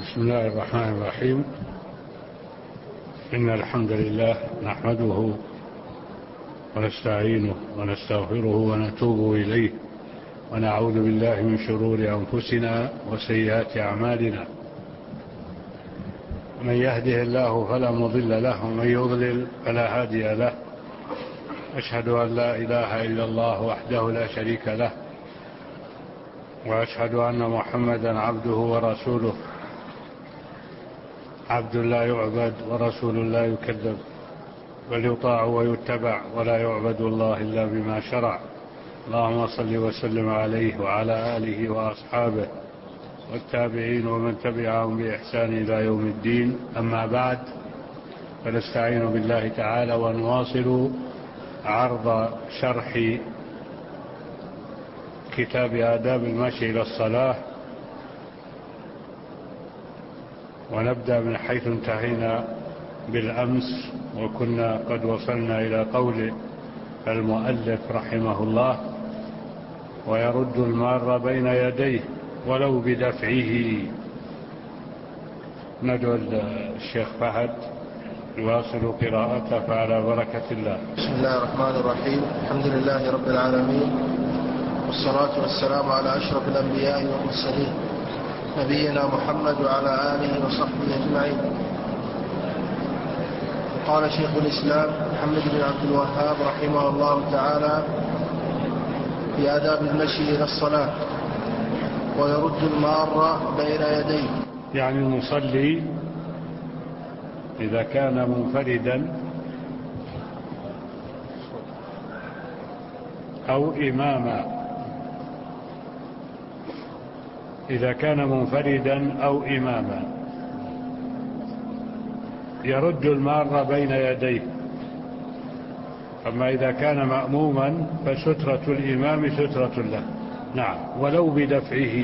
بسم الله الرحمن الرحيم. إن الحمد لله نحمده ونستعينه ونستغفره ونتوب إليه ونعوذ بالله من شرور أنفسنا وسيئات أعمالنا. من يهده الله فلا مضل له ومن يضلل فلا هادي له. أشهد أن لا إله إلا الله وحده لا شريك له، وأشهد أن محمدا عبده ورسوله، عبد لا يعبد ورسول لا يكذب، بل يطاع ويتبع ولا يعبد الله إلا بما شرع. اللهم صل وسلم عليه وعلى آله وأصحابه والتابعين ومن تبعهم بإحسان إلى يوم الدين. أما بعد، فنستعين بالله تعالى ونواصل عرض شرح كتاب آداب المشي إلى الصلاة، ونبدأ من حيث انتهينا بالأمس، وكنا قد وصلنا إلى قول المؤلف رحمه الله: ويرد المار بين يديه ولو بدفعه. ندعو الشيخ فهد يواصل قراءته فعلى بركة الله. بسم الله الرحمن الرحيم. الحمد لله رب العالمين، والصلاة والسلام على أشرف الأنبياء والمرسلين، نبينا محمد وعلى آله وصحبه أجمعين. قال شيخ الإسلام محمد بن عبد الوهاب رحمه الله تعالى في آداب المشي إلى الصلاة: ويرد المار بين يديه. يعني المصلي إذا كان منفردا أو إماما، إذا كان منفردا أو إماما يرد المار بين يديه. أما إذا كان مأموما فسترة الإمام سترة له. نعم. ولو بدفعه.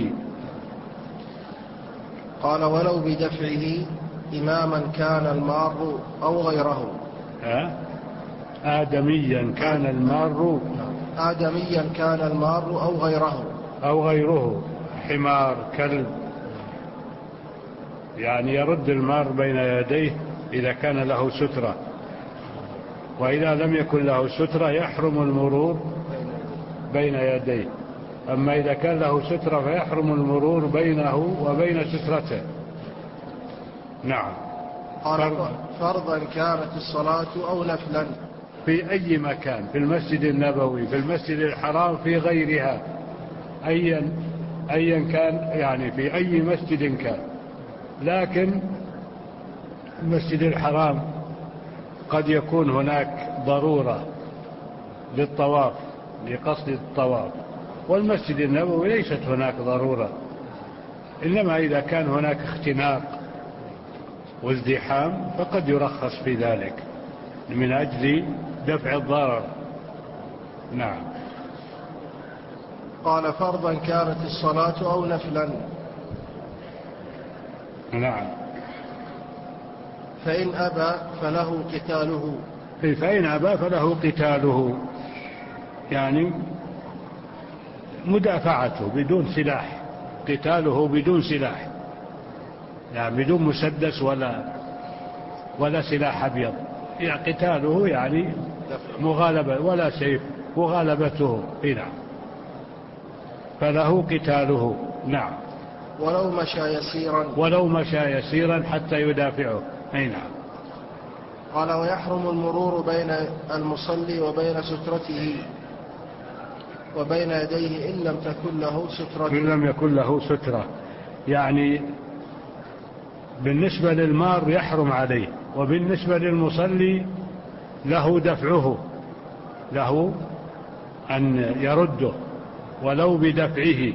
قال: ولو بدفعه إماما كان المار أو غيره. آدميا كان المار. آدميا كان المار أو غيره. أو غيره، حمار، كلب، يعني يرد المار بين يديه إذا كان له سترة. وإذا لم يكن له سترة يحرم المرور بين يديه. أما إذا كان له سترة فيحرم المرور بينه وبين سترته. نعم. فرضا كانت الصلاة أو نفلا. في أي مكان، في المسجد النبوي، في المسجد الحرام، في غيرها، أيا كان، يعني في أي مسجد كان. لكن المسجد الحرام قد يكون هناك ضرورة للطواف، لقصد الطواف، والمسجد النبوي ليست هناك ضرورة. إنما إذا كان هناك اختناق وازدحام فقد يرخص في ذلك من أجل دفع الضرر. نعم. قال: فرضا كانت الصلاة أو نفلا. نعم. فإن أبى فله قتاله. فإن أبى فله قتاله، يعني مدافعته بدون سلاح، قتاله بدون سلاح، يعني بدون مسدس ولا سلاح أبيض. يعني قتاله يعني مغالبة، ولا سيف، مغالبته. نعم. فله قتاله. نعم. ولو مشى يسيرا حتى يدافعه. نعم. قال: ويحرم المرور بين المصلي وبين سترته وبين يديه إن لم تكن له سترة. إن لم يكن له سترة، يعني بالنسبة للمار يحرم عليه، وبالنسبة للمصلي له دفعه، له أن يرده ولو بدفعه.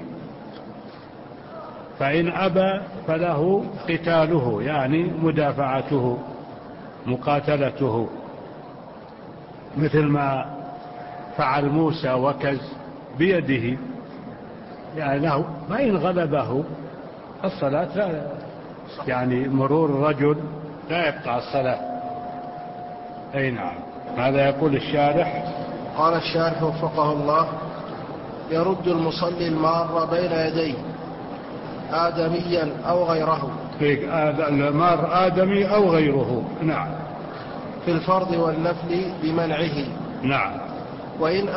فإن أبى فله قتاله، يعني مدافعته، مقاتلته، مثل ما فعل موسى وكز بيده، يعني له. فإن غلبه الصلاة لا، يعني مرور الرجل لا يقطع الصلاة. نعم. ماذا يقول الشارح؟ قال الشارح وفقه الله: يرد المصلي المار بين يديه آدميا أو غيره. المار آدمي أو غيره. نعم. في الفرض والنفل بمنعه. نعم. وإن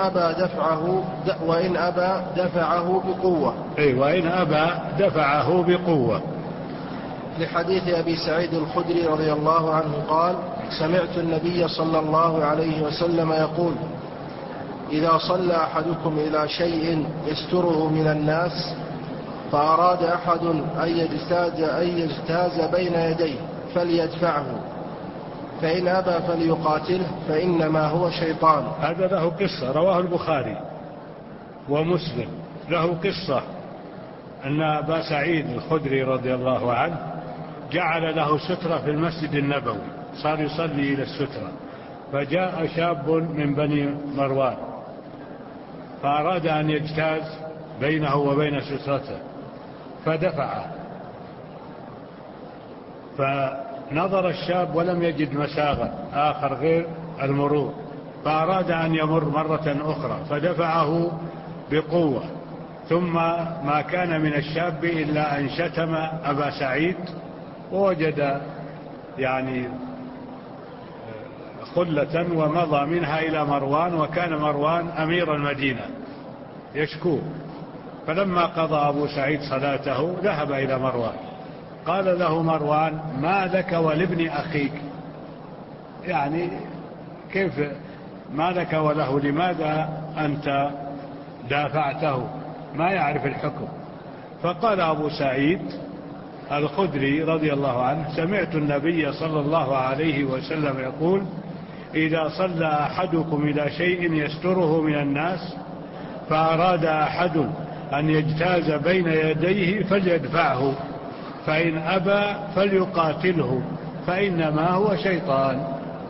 أبى دفعه بقوة. وإن أبى دفعه بقوة. لحديث أبي سعيد الخدري رضي الله عنه قال: سمعت النبي صلى الله عليه وسلم يقول: إذا صلى أحدكم إلى شيء يستره من الناس فأراد أحد أن يجتاز بين يديه فليدفعه، فإن أبى فليقاتله فإنما هو شيطان. هذا له قصة رواه البخاري ومسلم، له قصة أن أبا سعيد الخدري رضي الله عنه جعل له سترة في المسجد النبوي، صار يصلي إلى السترة، فجاء شاب من بني مروان فأراد أن يجتاز بينه وبين سترته فدفعه، فنظر الشاب ولم يجد مساغا آخر غير المرور، فأراد أن يمر مرة أخرى فدفعه بقوة، ثم ما كان من الشاب إلا أن شتم أبا سعيد، ووجد يعني خلة ومضى منها إلى مروان، وكان مروان أمير المدينة يشكوه، فلما قضى أبو سعيد صلاته ذهب إلى مروان، قال له مروان: ما لك ولابن أخيك؟ يعني كيف ما لك وله؟ لماذا أنت دافعته؟ ما يعرف الحكم. فقال أبو سعيد الخدري رضي الله عنه: سمعت النبي صلى الله عليه وسلم يقول: إذا صلى أحدكم إلى شيء يستره من الناس فأراد أحد أن يجتاز بين يديه فليدفعه، فإن أبى فليقاتله فإنما هو شيطان.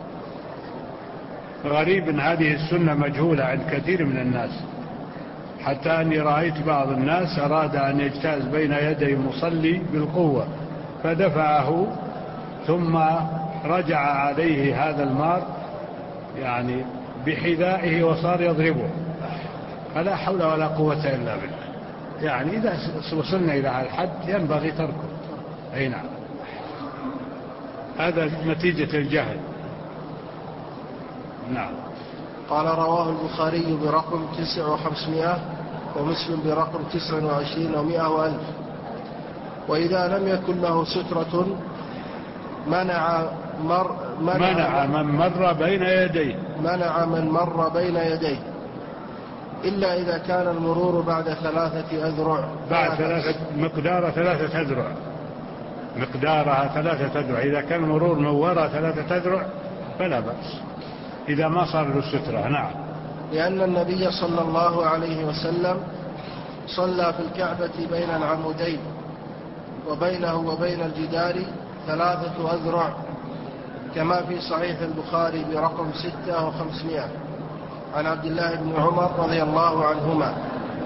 غريب أن هذه السنة مجهولة عند كثير من الناس، حتى أني رأيت بعض الناس أراد أن يجتاز بين يدي المصلي بالقوة فدفعه، ثم رجع عليه هذا المار يعني بحذائه وصار يضربه، فلا حول ولا قوة إلا بالله. يعني إذا وصلنا إلى هذا الحد ينبغي تركه. أي نعم، هذا نتيجة الجهل. نعم. قال: رواه البخاري برقم 9500 ومسلم برقم 29 و100 وألف. وإذا لم يكن له سترة منع من مر بين يديه إلا إذا كان المرور بعد 3 أذرع، مقدارها 3 أذرع، مقدارها 3 أذرع. إذا كان المرور من وراء 3 أذرع فلا بأس إذا ما صار له سترة. نعم. لأن النبي صلى الله عليه وسلم صلى في الكعبة بين العمودين وبينه وبين الجدار 3 أذرع، كما في صحيح البخاري برقم 6500 عن عبد الله بن عمر رضي الله عنهما.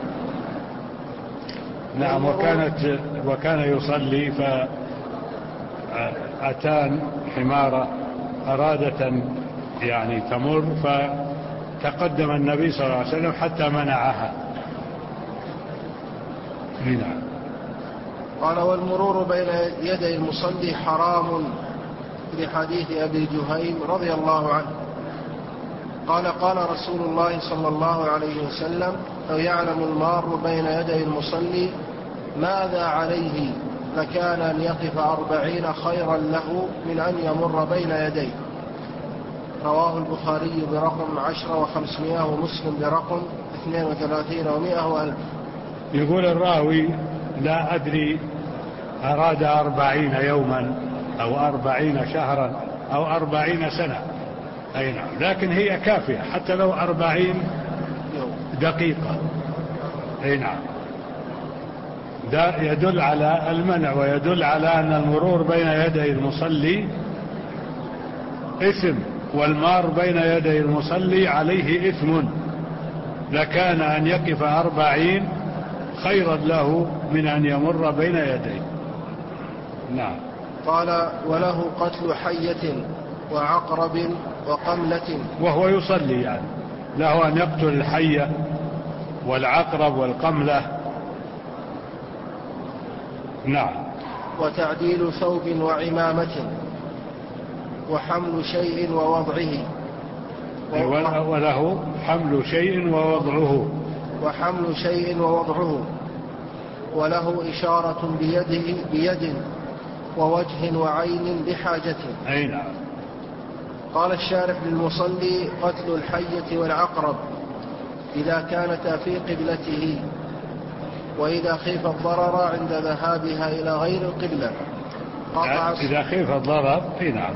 نعم. وكان يصلي فأتان حمارة أرادت يعني تمر، فتقدم النبي صلى الله عليه وسلم حتى منعها. نعم. قال: والمرور بين يدي المصلي حرام، لحديث أبي جهيم رضي الله عنه قال: قال رسول الله صلى الله عليه وسلم: لو يعلم المار بين يدي المصلي ماذا عليه لكان أن يقف 40 خيرا له من أن يمر بين يديه. رواه البخاري برقم 10 و500 ومسلم برقم 32 و100 وألف. يقول الراوي: لا أدري أراد 40 يوما أو 40 شهرا أو 40 سنة. أي نعم، لكن هي كافية حتى لو 40 دقيقة. أي نعم، ده يدل على المنع، ويدل على أن المرور بين يدي المصلي إثم، والمار بين يدي المصلي عليه إثم، لكان أن يقف 40 خيرا له من أن يمر بين يديه. نعم. قال: وله قتل حية وعقرب وقملة. وهو يصلي يعني له أن يقتل الحية والعقرب والقملة نعم. وتعديل ثوب وعمامة وحمل شيء ووضعه. وله حمل شيء ووضعه. وحمل شيء ووضعه. وله إشارة بيد ووجه وعين بحاجته. أي نعم. قال الشارح للمصلي: قتل الحية والعقرب إذا كانتا في قبلته، وإذا خيف الضرر عند ذهابها إلى غير القبلة إذا خيف الضرر نعم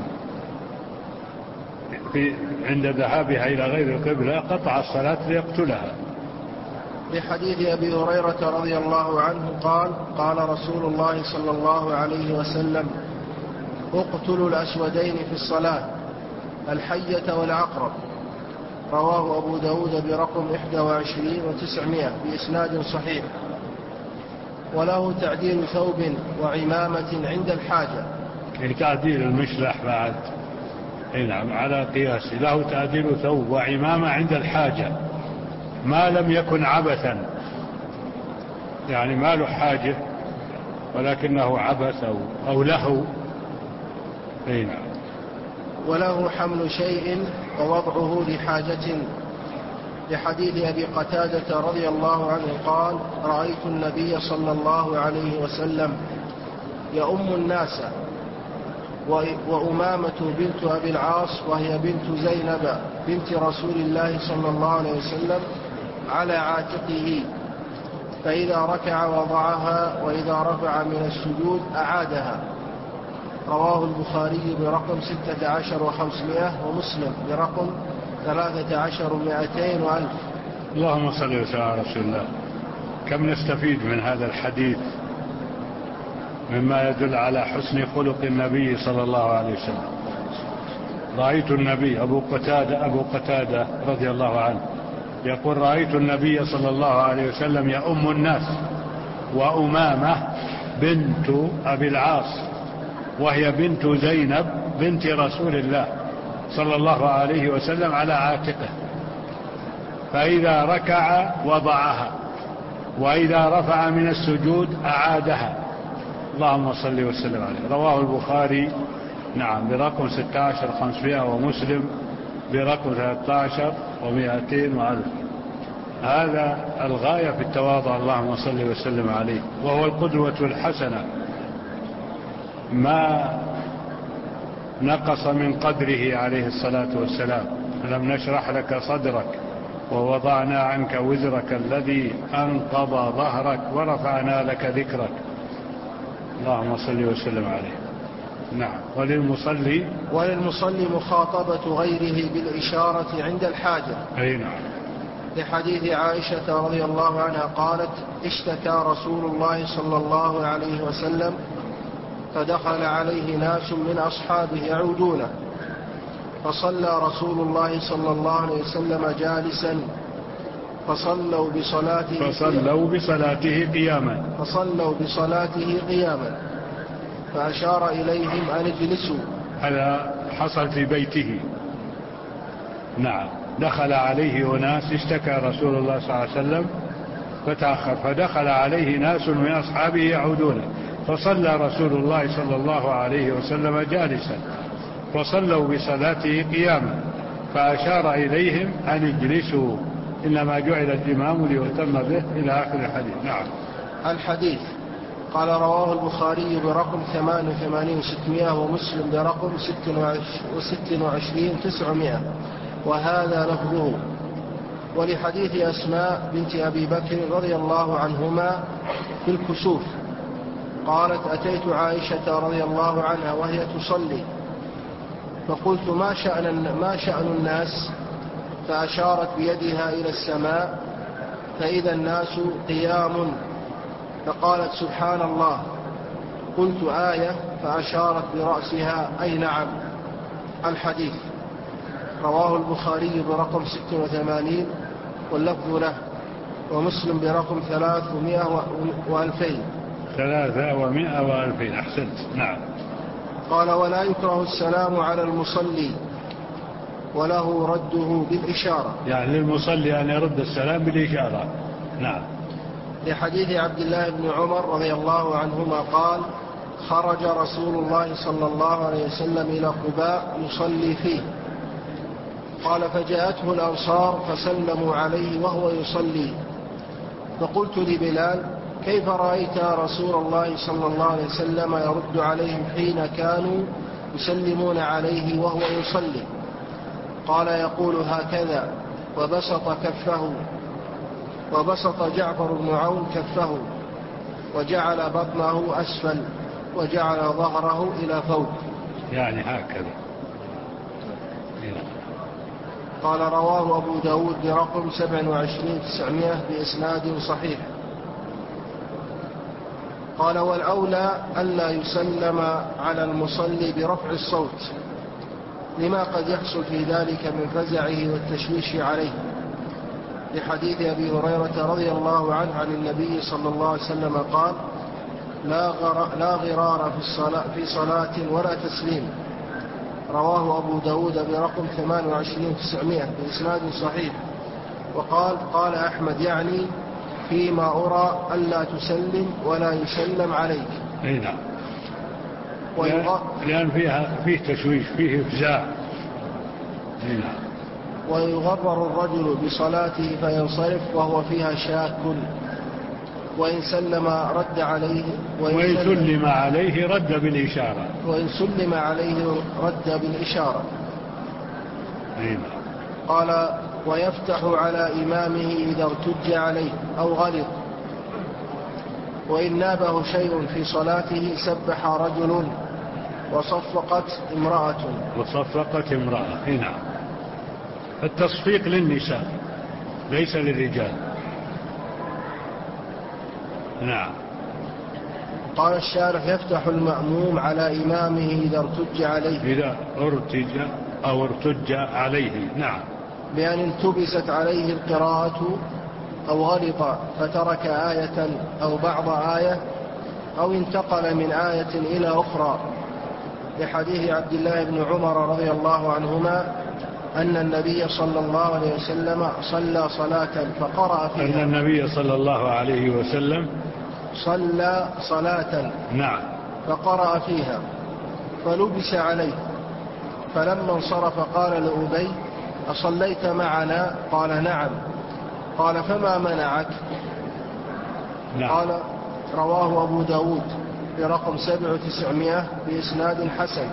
عند ذهابها إلى غير القبلة قطع الصلاة ليقتلها. لحديث أبي هريرة رضي الله عنه قال: قال رسول الله صلى الله عليه وسلم: اقتلوا الأسودين في الصلاة، الحية والعقرب. رواه أبو داود برقم 21,900 بإسناد صحيح. وله تعديل ثوب وعمامة عند الحاجة. تعديل المشلح بعد. نعم على قياس. له تعديل ثوب وعمامة عند الحاجة، ما لم يكن عبثا، يعني ما له حاجة ولكنه عبث أو لهو. نعم. وله حمل شيء ووضعه لحاجة. لحديث أبي قتادة رضي الله عنه قال: رأيت النبي صلى الله عليه وسلم يؤم الناس، وأمامة بنت أبي العاص وهي بنت زينب بنت رسول الله صلى الله عليه وسلم على عاتقه، فإذا ركع وضعها، وإذا رفع من السجود أعادها. رواه البخاري برقم 16,500 ومسلم برقم 13,200 وألف. اللهم صل وسلم على رسول الله. كم نستفيد من هذا الحديث مما يدل على حسن خلق النبي صلى الله عليه وسلم. رأيت النبي. أبو قتادة رضي الله عنه يقول: رأيت النبي صلى الله عليه وسلم يؤم الناس، وأمامة بنت أبي العاص وهي بنت زينب بنت رسول الله صلى الله عليه وسلم على عاتقه، فإذا ركع وضعها، وإذا رفع من السجود أعادها. اللهم صل وسلم عليه. رواه البخاري نعم برقم 16,500 ومسلم برقم 13,200 وألف. هذا الغاية في التواضع. اللهم صل وسلم عليه. وهو القدوة الحسنة، ما نقص من قدره عليه الصلاة والسلام. لم نشرح لك صدرك ووضعنا عنك وزرك الذي أنقض ظهرك ورفعنا لك ذكرك. اللهم صل وسلم عليه. نعم. وللمصلي مخاطبة غيره بالإشارة عند الحاجة. أي نعم. لحديث عائشة رضي الله عنها قالت: اشتكى رسول الله صلى الله عليه وسلم، فدخل عليه ناس من أصحابه يعودونه، فصلى رسول الله صلى الله عليه وسلم جالسا، فصلوا بصلاته قياما فأشار إليهم أن اجلسوا. هذا حصل في بيته. نعم. دخل عليه أناس، اشتكى رسول الله صلى الله عليه وسلم فتأخر، فدخل عليه ناس من أصحابه يعودونه، فصلى رسول الله صلى الله عليه وسلم جالسا، فصلوا بصلاته قياما فأشار إليهم أن اجلسوا، إنما جعل الإمام ليهتم به، إلى آخر الحديث. نعم. الحديث. قال: رواه البخاري برقم 88,600 ومسلم برقم 26,900 وهذا لفظه. ولحديث أسماء بنت أبي بكر رضي الله عنهما في الكسوف قالت: أتيت عائشة رضي الله عنها وهي تصلي، فقلت: ما شأن الناس؟ فأشارت بيدها إلى السماء، فإذا الناس قيام، فقالت: سبحان الله. قلت: آية؟ فأشارت برأسها: أي نعم. الحديث. رواه البخاري برقم 86 واللفظ له، ومسلم برقم 300 و2000. 300 و2000. أحسنت. نعم. قال: ولا يكره السلام على المصلي، وله رده بالإشارة. يعني للمصلي أن يرد السلام بالإشارة. نعم. لحديث عبد الله بن عمر رضي الله عنهما قال: خرج رسول الله صلى الله عليه وسلم إلى قباء يصلي فيه. قال: فجاءته الأنصار فسلموا عليه وهو يصلي، فقلت لبلال: كيف رأيت رسول الله صلى الله عليه وسلم يرد عليهم حين كانوا يسلمون عليه وهو يصلي؟ قال: يقول هكذا، وبسط جعفر بن عون كفه، وجعل بطنه أسفل، وجعل ظهره إلى فوق، يعني هكذا. قال: رواه أبو داود برقم 27,900 بإسناد صحيح. قال: والأولى ألا يسلم على المصلي برفع الصوت، لما قد يحصل في ذلك من فزعه والتشويش عليه، لحديث أبي هريرة رضي الله عنه عن النبي صلى الله عليه وسلم قال: لا غرار في صلاة ولا تسليم. رواه أبو داود برقم 28,900 بإسناد صحيح. وقال: قال أحمد: يعني فيما أرى ألا تسلم ولا يسلم عليك. أي نعم، لأن فيه تشويش، فيه إفزاع. أي نعم. ويغرر الرجل بصلاته فينصرف وهو فيها شاك، وإن سلم رد عليه، وإن سلم عليه رد بالإشارة. قال: ويفتح على إمامه إذا ارتج عليه أو غلط، وإن نابه شيء في صلاته سبح رجل وصفقت امرأة. هنا التصفيق للنساء ليس للرجال. نعم. قال الشارح: يفتح المأموم على إمامه إذا ارتج عليه، نعم، بأن التبست عليه القراءة أو غلط فترك آية أو بعض آية أو انتقل من آية إلى أخرى، لحديث عبد الله بن عمر رضي الله عنهما أن النبي صلى الله عليه وسلم صلى صلاة فقرأ فيها فلبس عليه، فلما انصرف قال لأبي: أصليت معنا؟ قال: نعم. قال: فما منعك؟ نعم. قال: رواه أبو داود برقم 7,900 بإسناد حسن.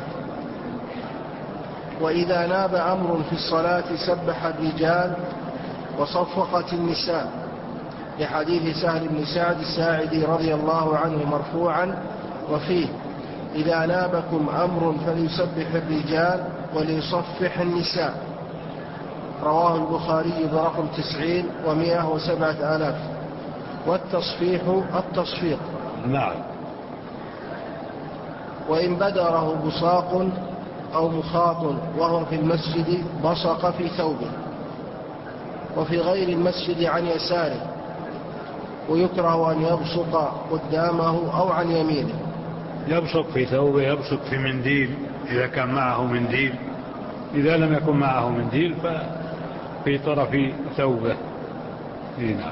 وإذا ناب أمر في الصلاة سبح الرجال وصفقت النساء، لحديث سهل بن سعد الساعدي رضي الله عنه مرفوعا، وفيه: إذا نابكم أمر فليسبح الرجال وليصفح النساء. رواه البخاري برقم 90,107,000. والتصفيح التصفيق. نعم. وإن بدره بصاق أو مخاط وهو في المسجد بصق في ثوبه، وفي غير المسجد عن يساره، ويكره أن يبصق قدامه أو عن يمينه. يبصق في ثوبه، يبصق في منديل إذا كان معه منديل، إذا لم يكن معه منديل ففي طرف ثوبه. نعم.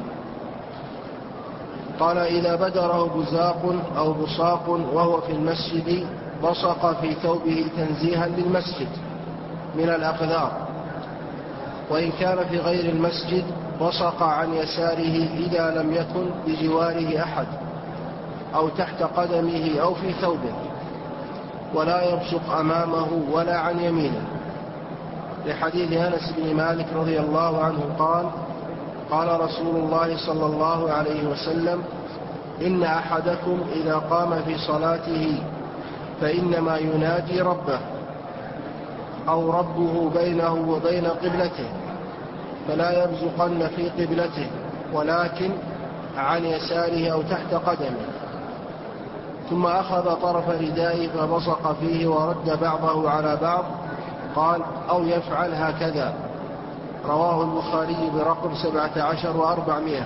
قال: إذا بدره بزاق أو بصاق وهو في المسجد بصق في ثوبه تنزيها للمسجد من الأقذار، وإن كان في غير المسجد بصق عن يساره إذا لم يكن بجواره أحد، أو تحت قدمه أو في ثوبه، ولا يبصق أمامه ولا عن يمينه، لحديث أنس بن مالك رضي الله عنه قال: قال رسول الله صلى الله عليه وسلم: إن أحدكم إذا قام في صلاته فإنما يناجي ربه، أو ربه بينه وبين قبلته، فلا يبزقن في قبلته، ولكن عن يساره أو تحت قدمه. ثم أخذ طرف ردائه فبصق فيه ورد بعضه على بعض، قال: أو يفعل هكذا. رواه البخاري برقم 17,400.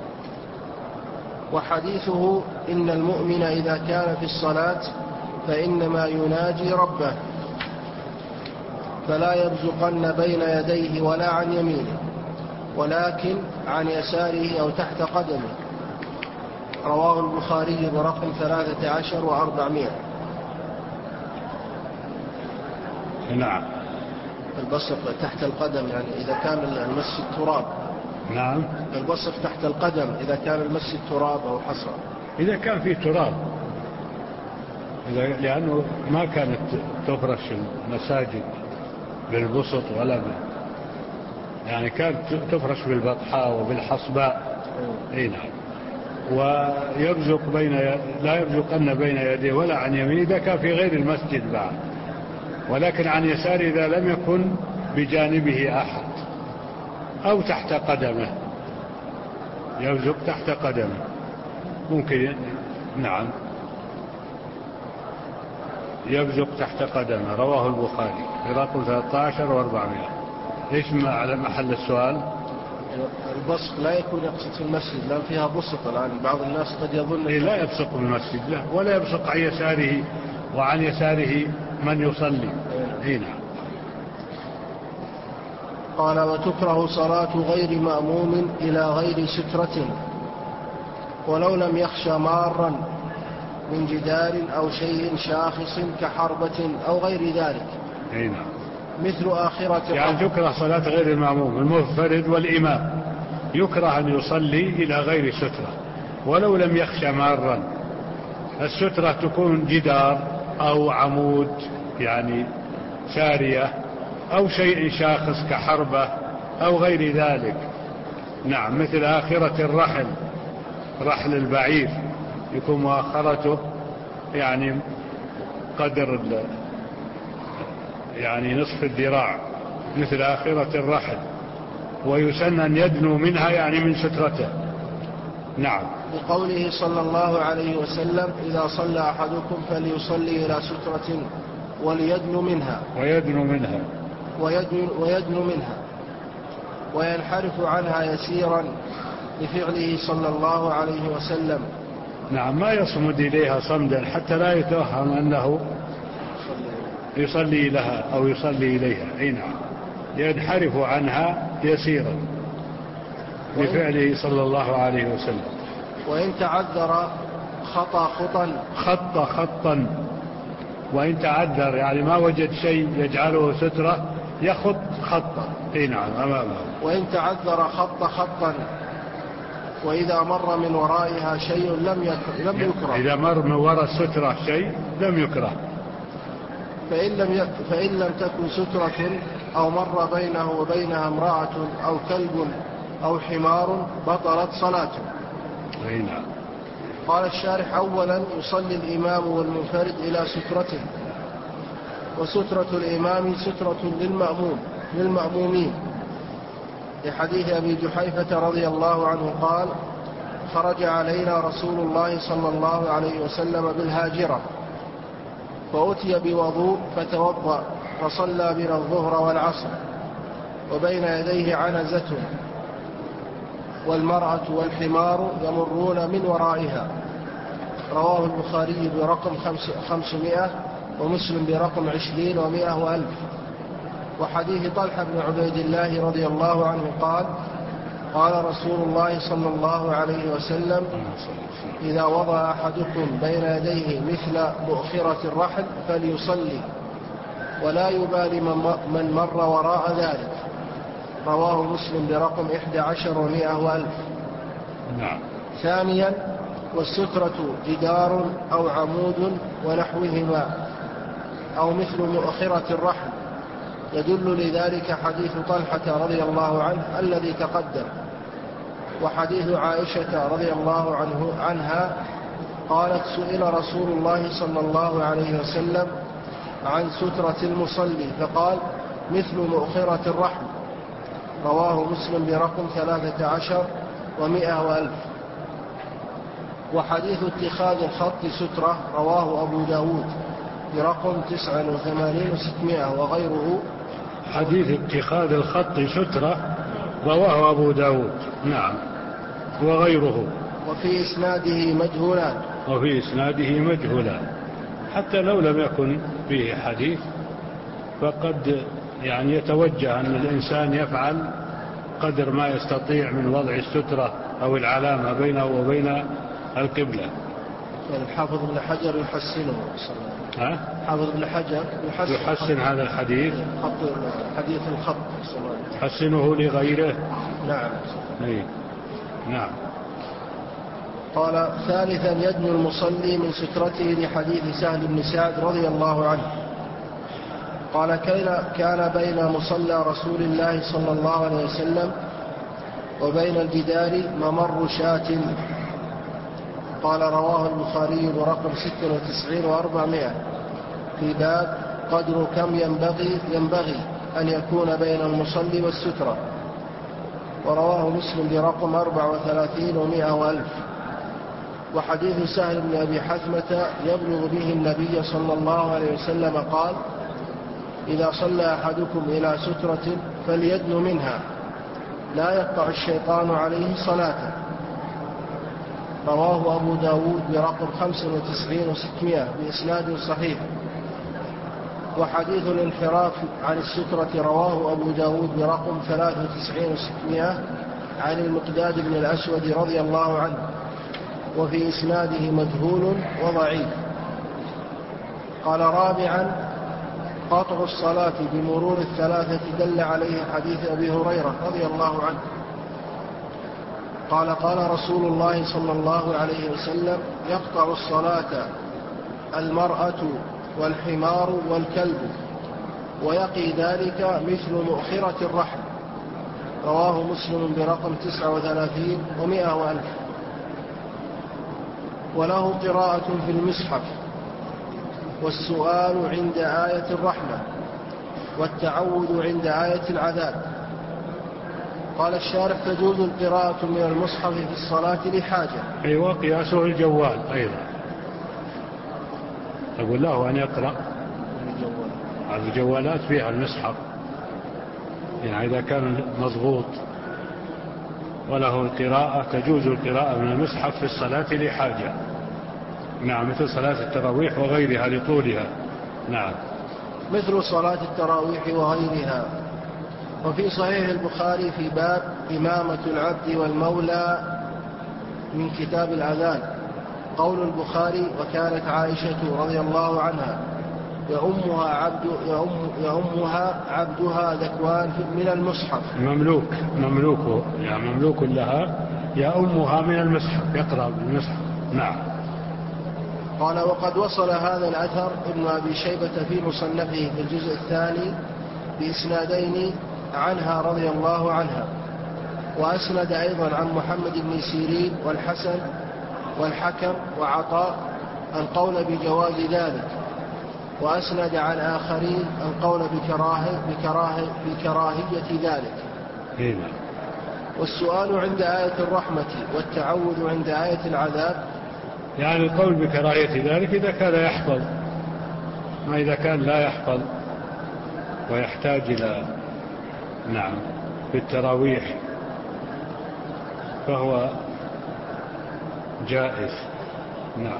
وحديثه: إن المؤمن إذا كان في الصلاة فإنما يناجي ربه، فلا يبزقن بين يديه ولا عن يمينه، ولكن عن يساره أو تحت قدمه. رواه البخاري برقم 13 و400. نعم. البصق تحت القدم يعني إذا كان المس التراب. نعم. البصق تحت القدم إذا كان المس التراب أو حصى. إذا كان فيه تراب، لأنه ما كانت تفرش المساجد بالبسط ولا يعني كانت تفرش بالبطحاء وبالحصباء. اي نعم. ويبزق لا يبزقن بين يديه ولا عن يمينه إذا كان في غير المسجد بعد، ولكن عن يساره إذا لم يكن بجانبه أحد، أو تحت قدمه، يبزق تحت قدمه ممكن. نعم، يبزق تحت قدمه. رواه البخاري برقم 13 و400. ايش على محل السؤال؟ البصق لا يكون يقصد في المسجد، لأن فيها بسط الآن بعض الناس قد يظن لا يبصق بالمسجد، لا، ولا يبصق عن يساره وعن يساره من يصلي. نعم. قال وتكره صلاة غير مأموم إلى غير سترة ولو لم يخشى مارا من جدار أو شيء شاخص كحربة أو غير ذلك. نعم. مثل آخرة يعني تكره صلاة غير المأموم، المنفرد والإمام يكره أن يصلي إلى غير سترة ولو لم يخشى مارا. السترة تكون جدار أو عمود يعني سارية أو شيء شاخص كحربة أو غير ذلك. نعم. مثل آخرة الرحل، رحل البعير يكون مؤخرته يعني قدر يعني نصف الذراع، مثل آخرة الرحل، ويسن أن يدنو منها يعني من سترته. نعم. بقوله صلى الله عليه وسلم إذا صلى أحدكم فليصلي إلى سترة وليدنو منها ويدنو منها وينحرف عنها يسيرا لفعله صلى الله عليه وسلم. نعم. ما يصمد إليها صمدا حتى لا يتوهم أنه يصلي لها أو يصلي إليها. نعم. ينحرف عنها يسيرا لفعله صلى الله عليه وسلم. وإن تعذر خطا، وإن تعذر يعني ما وجد شيء يجعله سترة يخط خطا. نعم أمامه. وإن تعذر خطا وإذا مر من ورائها شيء لم يكره. إذا مر من وراء السترة شيء لم يكره. فإن لم تكن سترة أو مر بينه وبينها امرأة أو كلب أو حمار بطلت صلاته. نعم. قال الشارح أولا يصلي الإمام والمنفرد إلى سترته، وسترة الإمام سترة للمأمومين لحديث أبي جحيفة رضي الله عنه قال خرج علينا رسول الله صلى الله عليه وسلم بالهاجرة فأتي بوضوء فتوضأ فصلى بنا الظهر والعصر وبين يديه عنزة والمرأة والحمار يمرون من ورائها. رواه البخاري برقم 500 ومسلم برقم 20 و100 وألف. وحديث طلحة بن عبيد الله رضي الله عنه قال قال رسول الله صلى الله عليه وسلم إذا وضع أحدكم بين يديه مثل مؤخرة الرحل فليصلي ولا يبالي من مر وراء ذلك. رواه مسلم برقم 11 و100 وألف. نعم. ثانيا والسترة جدار أو عمود ونحوهما أو مثل مؤخرة الرحل، يدل لذلك حديث طلحة رضي الله عنه الذي تقدم، وحديث عائشة رضي الله عنها قالت سئل رسول الله صلى الله عليه وسلم عن سترة المصلي فقال مثل مؤخرة الرحل. رواه مسلم برقم 13 و100 وألف. وحديث اتخاذ الخط سترة رواه أبو داود برقم 89 و600 وغيره. حديث اتخاذ الخط سترة رواه أبو داود. نعم. وغيره. وفي إسناده مجهولان. حتى لو لم يكن فيه حديث فقد يعني يتوجه أن الإنسان يفعل قدر ما يستطيع من وضع السترة أو العلامة بينه وبين القبلة. الحافظ ابن حجر يحسنه. حافظ ابن حجر يحسن هذا الحديث، حديث الخط يحسنه لغيره. نعم. نعم. قال ثالثا يدنو المصلي من سترته لحديث سهل بن سعد رضي الله عنه قال كان بين مصلى رسول الله صلى الله عليه وسلم وبين الجدار ممر شاة. قال رواه البخاري برقم 96 و400 في باب قدر كم ينبغي أن يكون بين المصلي والسترة. ورواه مسلم برقم 34 و100 وألف. وحديث سهل بن أبي حثمة يبلغ به النبي صلى الله عليه وسلم قال إذا صلى أحدكم إلى سترة فليدن منها لا يقطع الشيطان عليه صلاته. رواه أبو داود برقم 95 و600 بإسناد صحيح. وحديث الانحراف عن السترة رواه أبو داود برقم 93 و600 عن المقداد بن الأسود رضي الله عنه وفي إسناده مجهول وضعيف. قال رابعا قطع الصلاة بمرور الثلاثة دل عليه حديث أبي هريرة رضي الله عنه قال قال رسول الله صلى الله عليه وسلم يقطع الصلاة المرأة والحمار والكلب ويقي ذلك مثل مؤخرة الرحم. رواه مسلم برقم 39 و100 وألف. وله قراءة في المصحف والسؤال عند آية الرحمة والتعوذ عند آية العذاب. قال الشارح تجوز القراءة من المصحف في الصلاة لحاجة. أيوة قياسه الجوال أيضا. أقول له أن يقرأ الجوالات فيها المصحف يعني إذا كان مضبوط وله القراءة تجوز القراءة من المصحف في الصلاة لحاجة. نعم مثل صلاة التراويح وغيرها لطولها. نعم مثل صلاة التراويح وغيرها. وفي صحيح البخاري في باب إمامة العبد والمولى من كتاب الأذان قول البخاري وكانت عائشة رضي الله عنها يأمها عبدها ذكوان من المصحف مملوك لها يأمها من المصحف يقرأ بالمصحف. نعم. قال وقد وصل هذا الأثر ابن أبي شيبة في مصنفه في الجزء الثاني بإسنادين عنها رضي الله عنها وأسند أيضا عن محمد بن سيرين والحسن والحكم وعطاء القول بجواز ذلك وأسند عن آخرين القول بكراهية ذلك. والسؤال عند آية الرحمة والتعوذ عند آية العذاب يعني القول بكراهية ذلك إذا كان يحفظ ما إذا كان لا يحفظ ويحتاج إلى نعم في التراويح فهو جائز. نعم.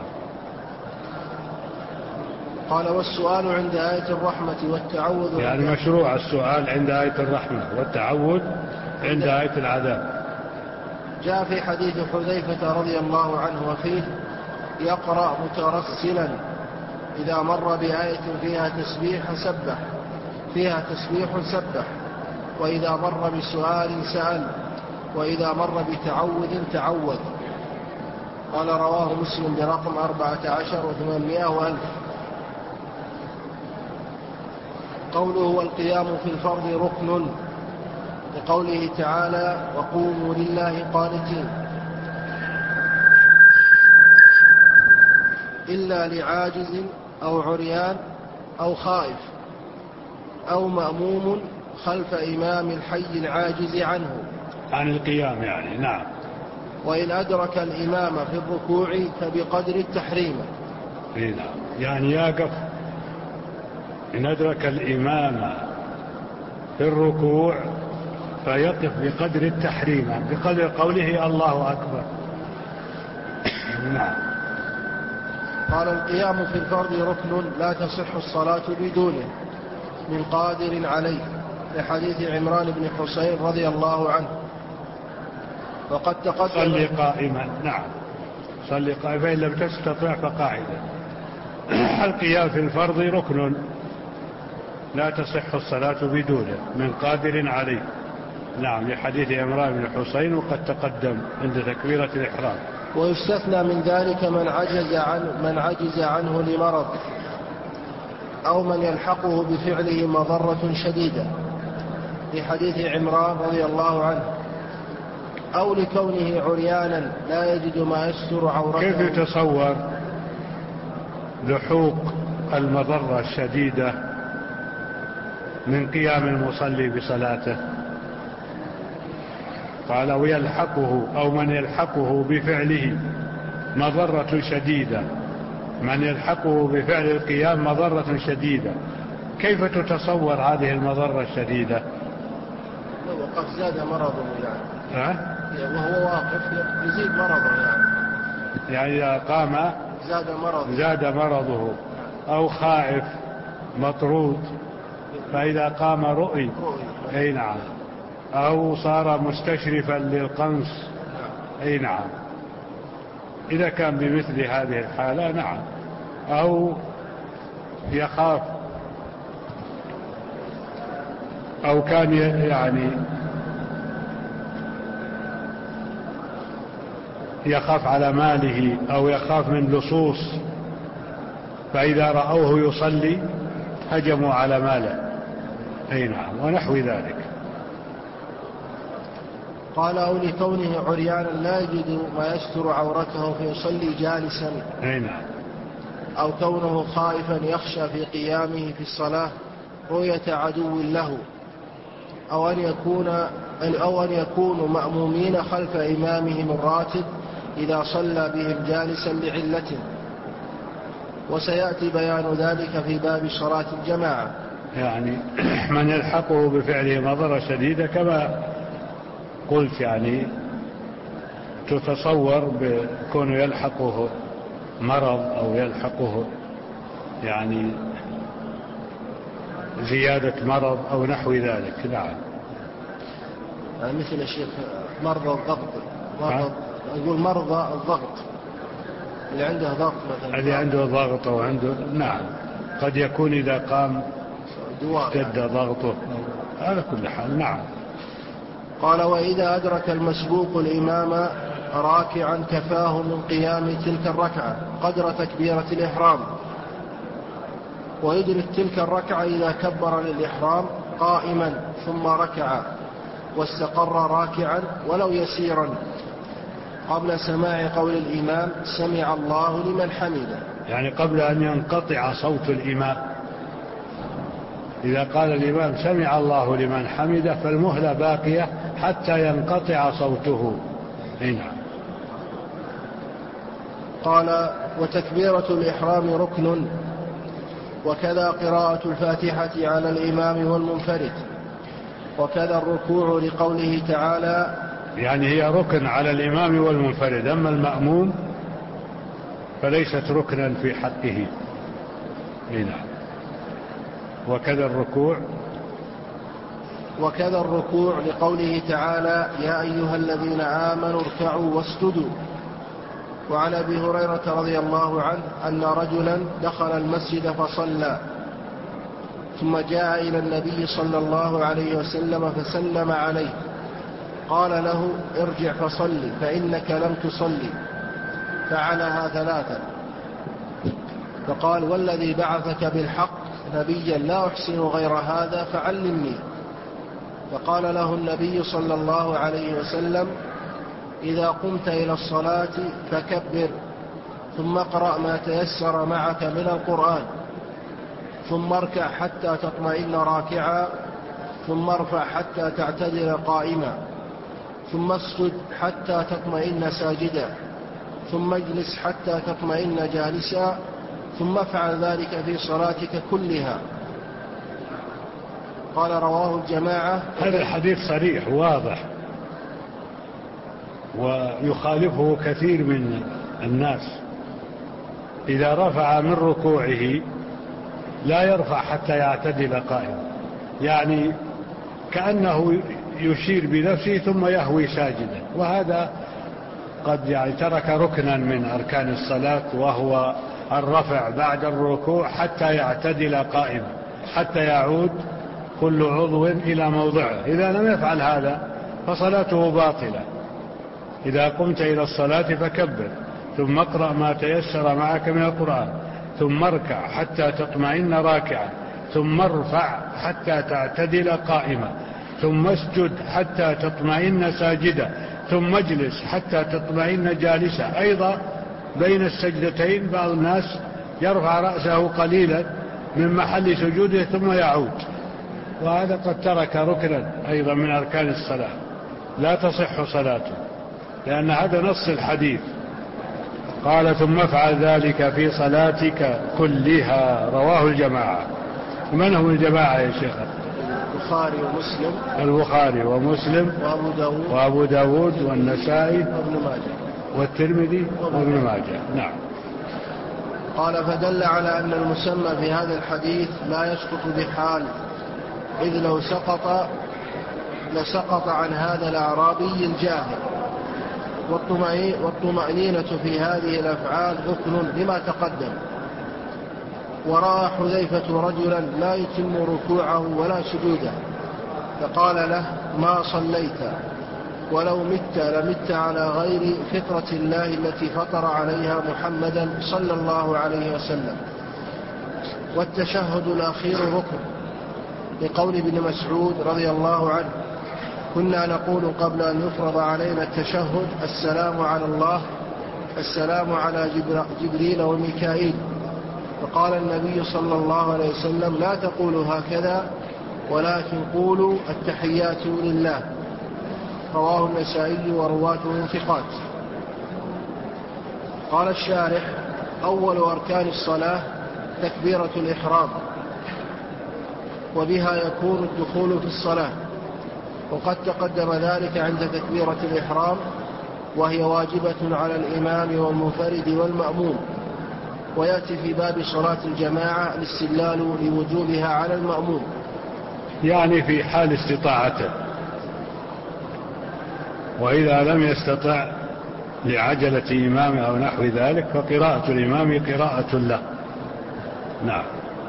قال والسؤال عند آية الرحمة والتعوذ يعني مشروع السؤال عند آية الرحمة والتعوذ عند آية العذاب. جاء في حديث حذيفة رضي الله عنه وفيه يقرأ مترسلا إذا مر بآية فيها تسبيح سبح وإذا مر بسؤال سأل وإذا مر بتعوذ تعوذ. قال رواه مسلم برقم 14 و800 وألف. قوله والقيام في الفرض ركن لقوله تعالى وقوموا لله قانتين إلا لعاجز أو عريان أو خائف أو مأموم خلف إمام الحي العاجز عنه عن القيام يعني. نعم. وإن أدرك الإمام في الركوع فبقدر التحريم. نعم يعني يقف إن أدرك الإمام في الركوع فيقف بقدر التحريم بقدر قوله الله أكبر. نعم. قال القيام في الفرض ركن لا تصح الصلاة بدونه من قادر عليه لحديث عمران بن حسين رضي الله عنه وقد تقدم صلي قائما. نعم صلي قائما، فإن لم تستطع فقاعدا. القيام في الفرض ركن لا تصح الصلاة بدونه من قادر عليه. نعم، لحديث عمران بن حسين وقد تقدم عند تكبيرة الإحرام. ويستثنى من ذلك من عجز عنه لمرض أو من يلحقه بفعله مضرة شديدة، لحديث عمران رضي الله عنه، أو لكونه عريانا لا يجد ما يستر عورته. كيف يتصور لحوق المضرة الشديدة من قيام المصلي بصلاته؟ قال ويلحقه أو من يلحقه بفعله مضرة شديدة، من يلحقه بفعل القيام مضرة شديدة. كيف تتصور هذه المضرة الشديدة؟ وقف زاد مرضه يعني وهو واقف يزيد مرضه يعني إذا قام زاد مرضه، أو خائف مطرود فإذا قام رؤي. أي نعم. أو صار مستشرفا للقنص. أي نعم، إذا كان بمثل هذه الحالة نعم. أو يخاف، أو كان يعني يخاف على ماله، أو يخاف من لصوص فإذا رأوه يصلي هجموا على ماله. أي نعم، ونحو ذلك. قال أو لكونه عريانا لا يجد ما يستر عورته فيصلي جالسا. أي نعم. أو كونه خائفا يخشى في قيامه في الصلاة رؤية عدو له، أو أن يكونوا مأمومين خلف إمامهم الراتب إذا صلى بهم جالسا لعلة، وسيأتي بيان ذلك في باب صلاة الجماعة. يعني من يلحقه بفعله مضرة شديدة كما قلت، يعني تتصور بكونه يلحقه مرض أو يلحقه يعني زيادة مرض أو نحو ذلك. نعم. يعني مثل الشيخ مرضى الضغط، أقول مرضى الضغط اللي عنده ضغط مثلا، اللي عنده ضغط أو عنده، نعم، قد يكون إذا قام اشتد ضغطه على كل حال. نعم. قال وإذا أدرك المسبوق الإمام راكعا كفاه من قيام تلك الركعة قدر تكبيرة الإحرام، ويدرك تلك الركعة إذا كبر للإحرام قائما ثم ركع واستقر راكعا ولو يسيرا قبل سماع قول الإمام سمع الله لمن حمده، يعني قبل أن ينقطع صوت الإمام. إذا قال الإمام سمع الله لمن حمده فالمهلة باقية حتى ينقطع صوته. هنا قال وتكبيرة الإحرام ركن، وكذا قراءة الفاتحة على الإمام والمنفرد، وكذا الركوع لقوله تعالى. يعني هي ركن على الإمام والمنفرد، أما المأموم فليست ركنا في حقه. هنا وكذا الركوع لقوله تعالى يا أيها الذين آمنوا اركعوا واسجدوا. وعن أبي هريرة رضي الله عنه أن رجلا دخل المسجد فصلى ثم جاء إلى النبي صلى الله عليه وسلم فسلم عليه، قال له ارجع فصلي فإنك لم تصلي، فعلها ثلاثا، فقال والذي بعثك بالحق نبيا لا أحسن غير هذا فعلمني. فقال له النبي صلى الله عليه وسلم إذا قمت إلى الصلاة فكبر، ثم اقرأ ما تيسر معك من القرآن، ثم اركع حتى تطمئن راكعا، ثم ارفع حتى تعتدل قائما، ثم اسجد حتى تطمئن ساجدا، ثم اجلس حتى تطمئن جالسا، ثم افعل ذلك في صلاتك كلها. قال رواه الجماعة. هذا الحديث صريح واضح، ويخالفه كثير من الناس. إذا رفع من ركوعه لا يرفع حتى يعتدل قائما، يعني كأنه يشير بنفسه ثم يهوي ساجدا، وهذا قد يعني ترك ركنا من أركان الصلاة، وهو الرفع بعد الركوع حتى يعتدل قائما، حتى يعود كل عضو إلى موضعه. إذا لم يفعل هذا فصلاته باطلة. إذا قمت إلى الصلاة فكبر، ثم اقرأ ما تيسر معك من القرآن، ثم اركع حتى تطمئن راكعا، ثم ارفع حتى تعتدل قائما، ثم اسجد حتى تطمئن ساجدا، ثم اجلس حتى تطمئن جالسا. أيضا بين السجدتين بعض الناس يرفع رأسه قليلا من محل سجوده ثم يعود، وهذا قد ترك ركنا أيضا من أركان الصلاة، لا تصح صلاته، لأن هذا نص الحديث. قال ثم افعل ذلك في صلاتك كلها. رواه الجماعة. من هم الجماعة يا شيخ؟ البخاري ومسلم. البخاري ومسلم وأبو داود والنسائي وابن ماجه والترمذي وابن ماجه. نعم. قال فدل على أن المسمى في هذا الحديث لا يسقط بحال، إذ لو سقط لسقط عن هذا الأعرابي الجاهل. والطمأنينة في هذه الأفعال ركن لما تقدم. ورأى حذيفة رجلا لا يتم ركوعه ولا سجوده، فقال له ما صليت، ولو مت لمت على غير فطرة الله التي فطر عليها محمدا صلى الله عليه وسلم. والتشهد الأخير ركن، لقول ابن مسعود رضي الله عنه كنا نقول قبل أن يفرض علينا التشهد السلام على الله، السلام على جبريل وميكائيل، فقال النبي صلى الله عليه وسلم لا تقولوا هكذا ولكن قولوا التحيات لله. رواه النسائي ورواته ثقات. قال الشارح أول أركان الصلاة تكبيرة الإحرام، وبها يكون الدخول في الصلاة، وقد تقدم ذلك عند تكبيرة الإحرام، وهي واجبة على الإمام والمنفرد والمأموم، ويأتي في باب صلاة الجماعة الاستدلال لوجوبها على المأموم، يعني في حال استطاعته، وإذا لم يستطع لعجلة إمام أو نحو ذلك فقراءة الإمام قراءة له. نعم.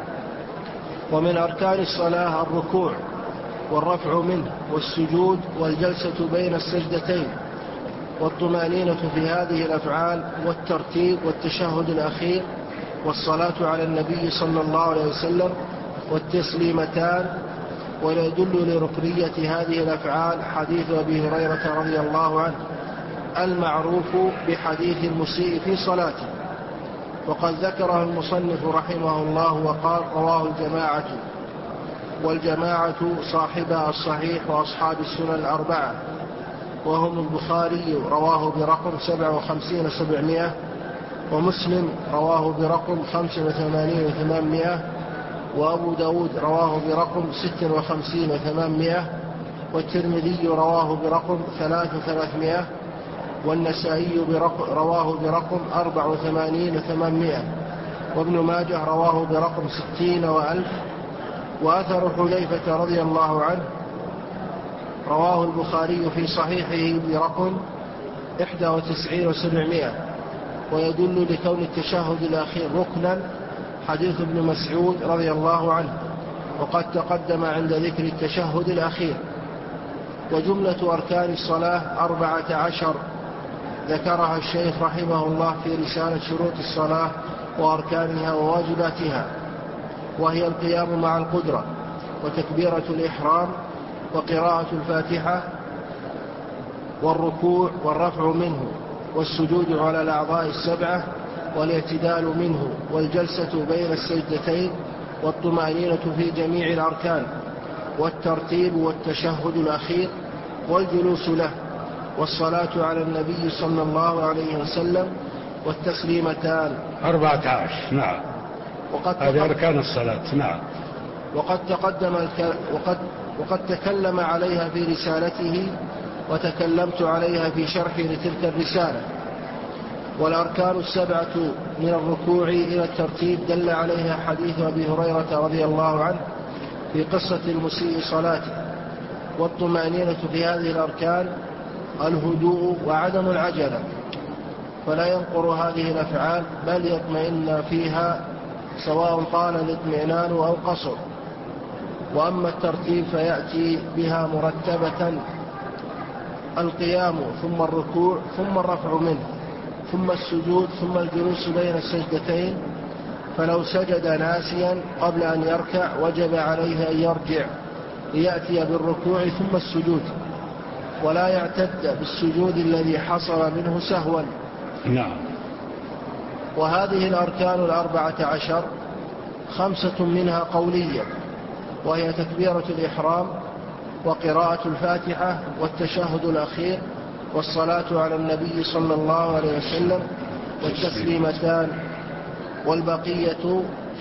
ومن أركان الصلاة الركوع والرفع منه والسجود والجلسة بين السجدتين والطمأنينة في هذه الأفعال والترتيب والتشهد الأخير والصلاة على النبي صلى الله عليه وسلم والتسليمتان. ويدل لركنية هذه الأفعال حديث أبي هريرة رضي الله عنه المعروف بحديث المسيء في صلاته، وقد ذكره المصنف رحمه الله وقال رواه الجماعة، والجماعة صاحبها الصحيح وأصحاب السنن الأربعة، وهم البخاري رواه برقم 57,700، ومسلم رواه برقم 85,800، وأبو داود رواه برقم 56,800، والترمذي رواه برقم 3,300، والنسائي رواه برقم 84,800، وابن ماجه رواه برقم 60,000. وأثر حذيفة رضي الله عنه رواه البخاري في صحيحه برقم 91,700، ويدل لكون التشهد الأخير ركنا حديث ابن مسعود رضي الله عنه، وقد تقدم عند ذكر التشهد الأخير. وجملة أركان الصلاة 14 ذكرها الشيخ رحمه الله في رسالة شروط الصلاة وأركانها وواجباتها، وهي القيام مع القدرة، وتكبيرة الإحرام، وقراءة الفاتحة، والركوع والرفع منه، والسجود على الأعضاء 7، والاعتدال منه، والجلسة بين السجدتين، والطمأنينة في جميع الأركان، والترتيب والتشهد الأخير، والجلوس له، والصلاة على النبي صلى الله عليه وسلم، والتسليمتان 14. نعم. هذه أركان الصلاة. نعم. وقد تكلم عليها في رسالته، وتكلمت عليها في شرحي لتلك الرسالة. والأركان 7 من الركوع إلى الترتيب دل عليها حديث أبي هريرة رضي الله عنه في قصة المسيء صلاته. والطمأنينة في هذه الأركان الهدوء وعدم العجلة، فلا ينقر هذه الأفعال بل يطمئن فيها سواء طال الاطمئنان أو قصر. وأما الترتيب فيأتي بها مرتبة: القيام ثم الركوع ثم الرفع منه ثم السجود ثم الجلوس بين السجدتين، فلو سجد ناسيا قبل أن يركع وجب عليه أن يرجع ليأتي بالركوع ثم السجود، ولا يعتد بالسجود الذي حصل منه سهوا. نعم. وهذه الأركان 14 5 منها قولية، وهي تكبيرة الإحرام وقراءة الفاتحة والتشهد الأخير والصلاة على النبي صلى الله عليه وسلم والتسليمتان، والبقية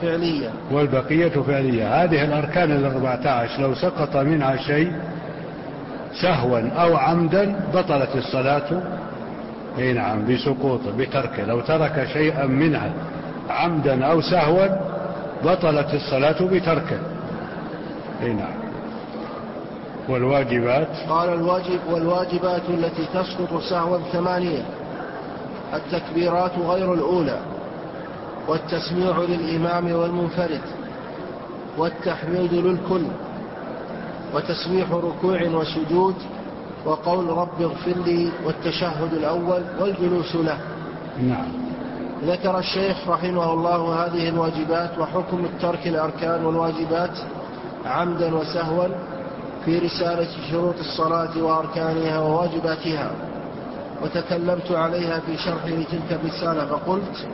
فعلية. هذه الأركان 14 لو سقط منها شيء سهوا أو عمدا بطلت الصلاة. نعم، بسقوطه بتركه. لو ترك شيئا منها عمدا أو سهوا بطلت الصلاة بتركه. نعم. والواجبات قال والواجبات التي تسقط سهوا 8: التكبيرات غير الأولى، والتسميع للإمام والمنفرد، والتحميد للكل، وتسبيح ركوع وسجود، وقول رب اغفر لي، والتشهد الأول، والجلوس له. نعم. ذكر الشيخ رحمه الله هذه الواجبات وحكم الترك الأركان والواجبات عمدا وسهوا في رسالة شروط الصلاة وأركانها وواجباتها، وتكلمت عليها في شرح لتلك الرسالة فقلت: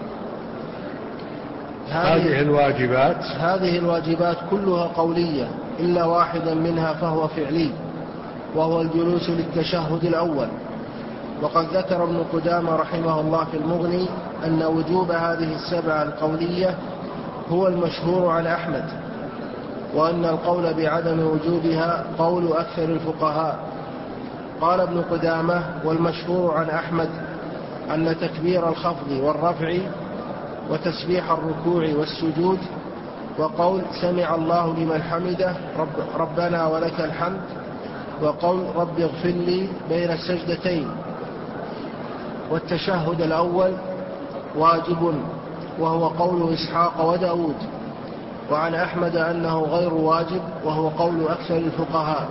هذه الواجبات كلها قولية إلا واحدا منها فهو فعلي، وهو الجلوس للتشهد الأول. وقد ذكر ابن قدامة رحمه الله في المغني أن وجوب هذه 7 القولية هو المشهور عن أحمد، وأن القول بعدم وجوبها قول أكثر الفقهاء. قال ابن قدامة: والمشهور عن أحمد أن تكبير الخفض والرفع وتسبيح الركوع والسجود وقول سمع الله لمن حمده ربنا ولك الحمد وقول رب اغفر لي بين السجدتين، والتشهد الأول واجب وهو قول إسحاق وداود. وعن أحمد أنه غير واجب وهو قول أكثر الفقهاء.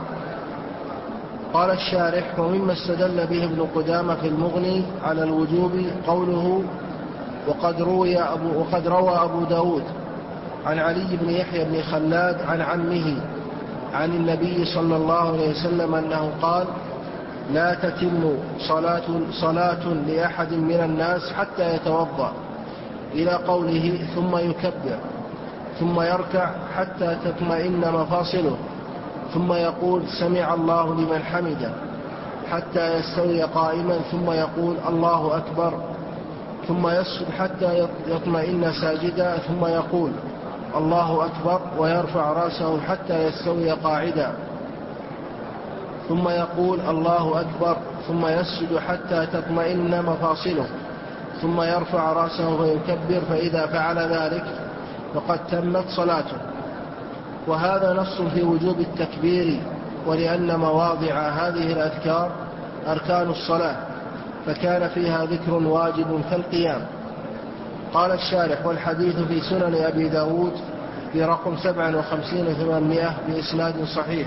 قال الشارح: ومما استدل به ابن قدامة في المغني على الوجوب قوله: وقد روى أبو داود عن علي بن يحيى بن خلاد عن عمه عن النبي صلى الله عليه وسلم أنه قال: لا تتم صلاة لأحد من الناس حتى يتوضأ، إلى قوله ثم يكبر ثم يركع حتى تطمئن مفاصله، ثم يقول سمع الله لمن حمده حتى يستوي قائما، ثم يقول الله أكبر، ثم يسجد حتى يطمئن ساجدا، ثم يقول الله أكبر ويرفع رأسه حتى يستوي قاعدا، ثم يقول الله أكبر، ثم يسجد حتى تطمئن مفاصله، ثم يرفع رأسه ويكبر، فإذا فعل ذلك فقد تمت صلاته. وهذا نص في وجوب التكبير، ولأن مواضع هذه الأذكار أركان الصلاة فكان فيها ذكر واجب كالقيام. قال الشارح: والحديث في سنن أبي داود برقم 57,800 بإسناد صحيح.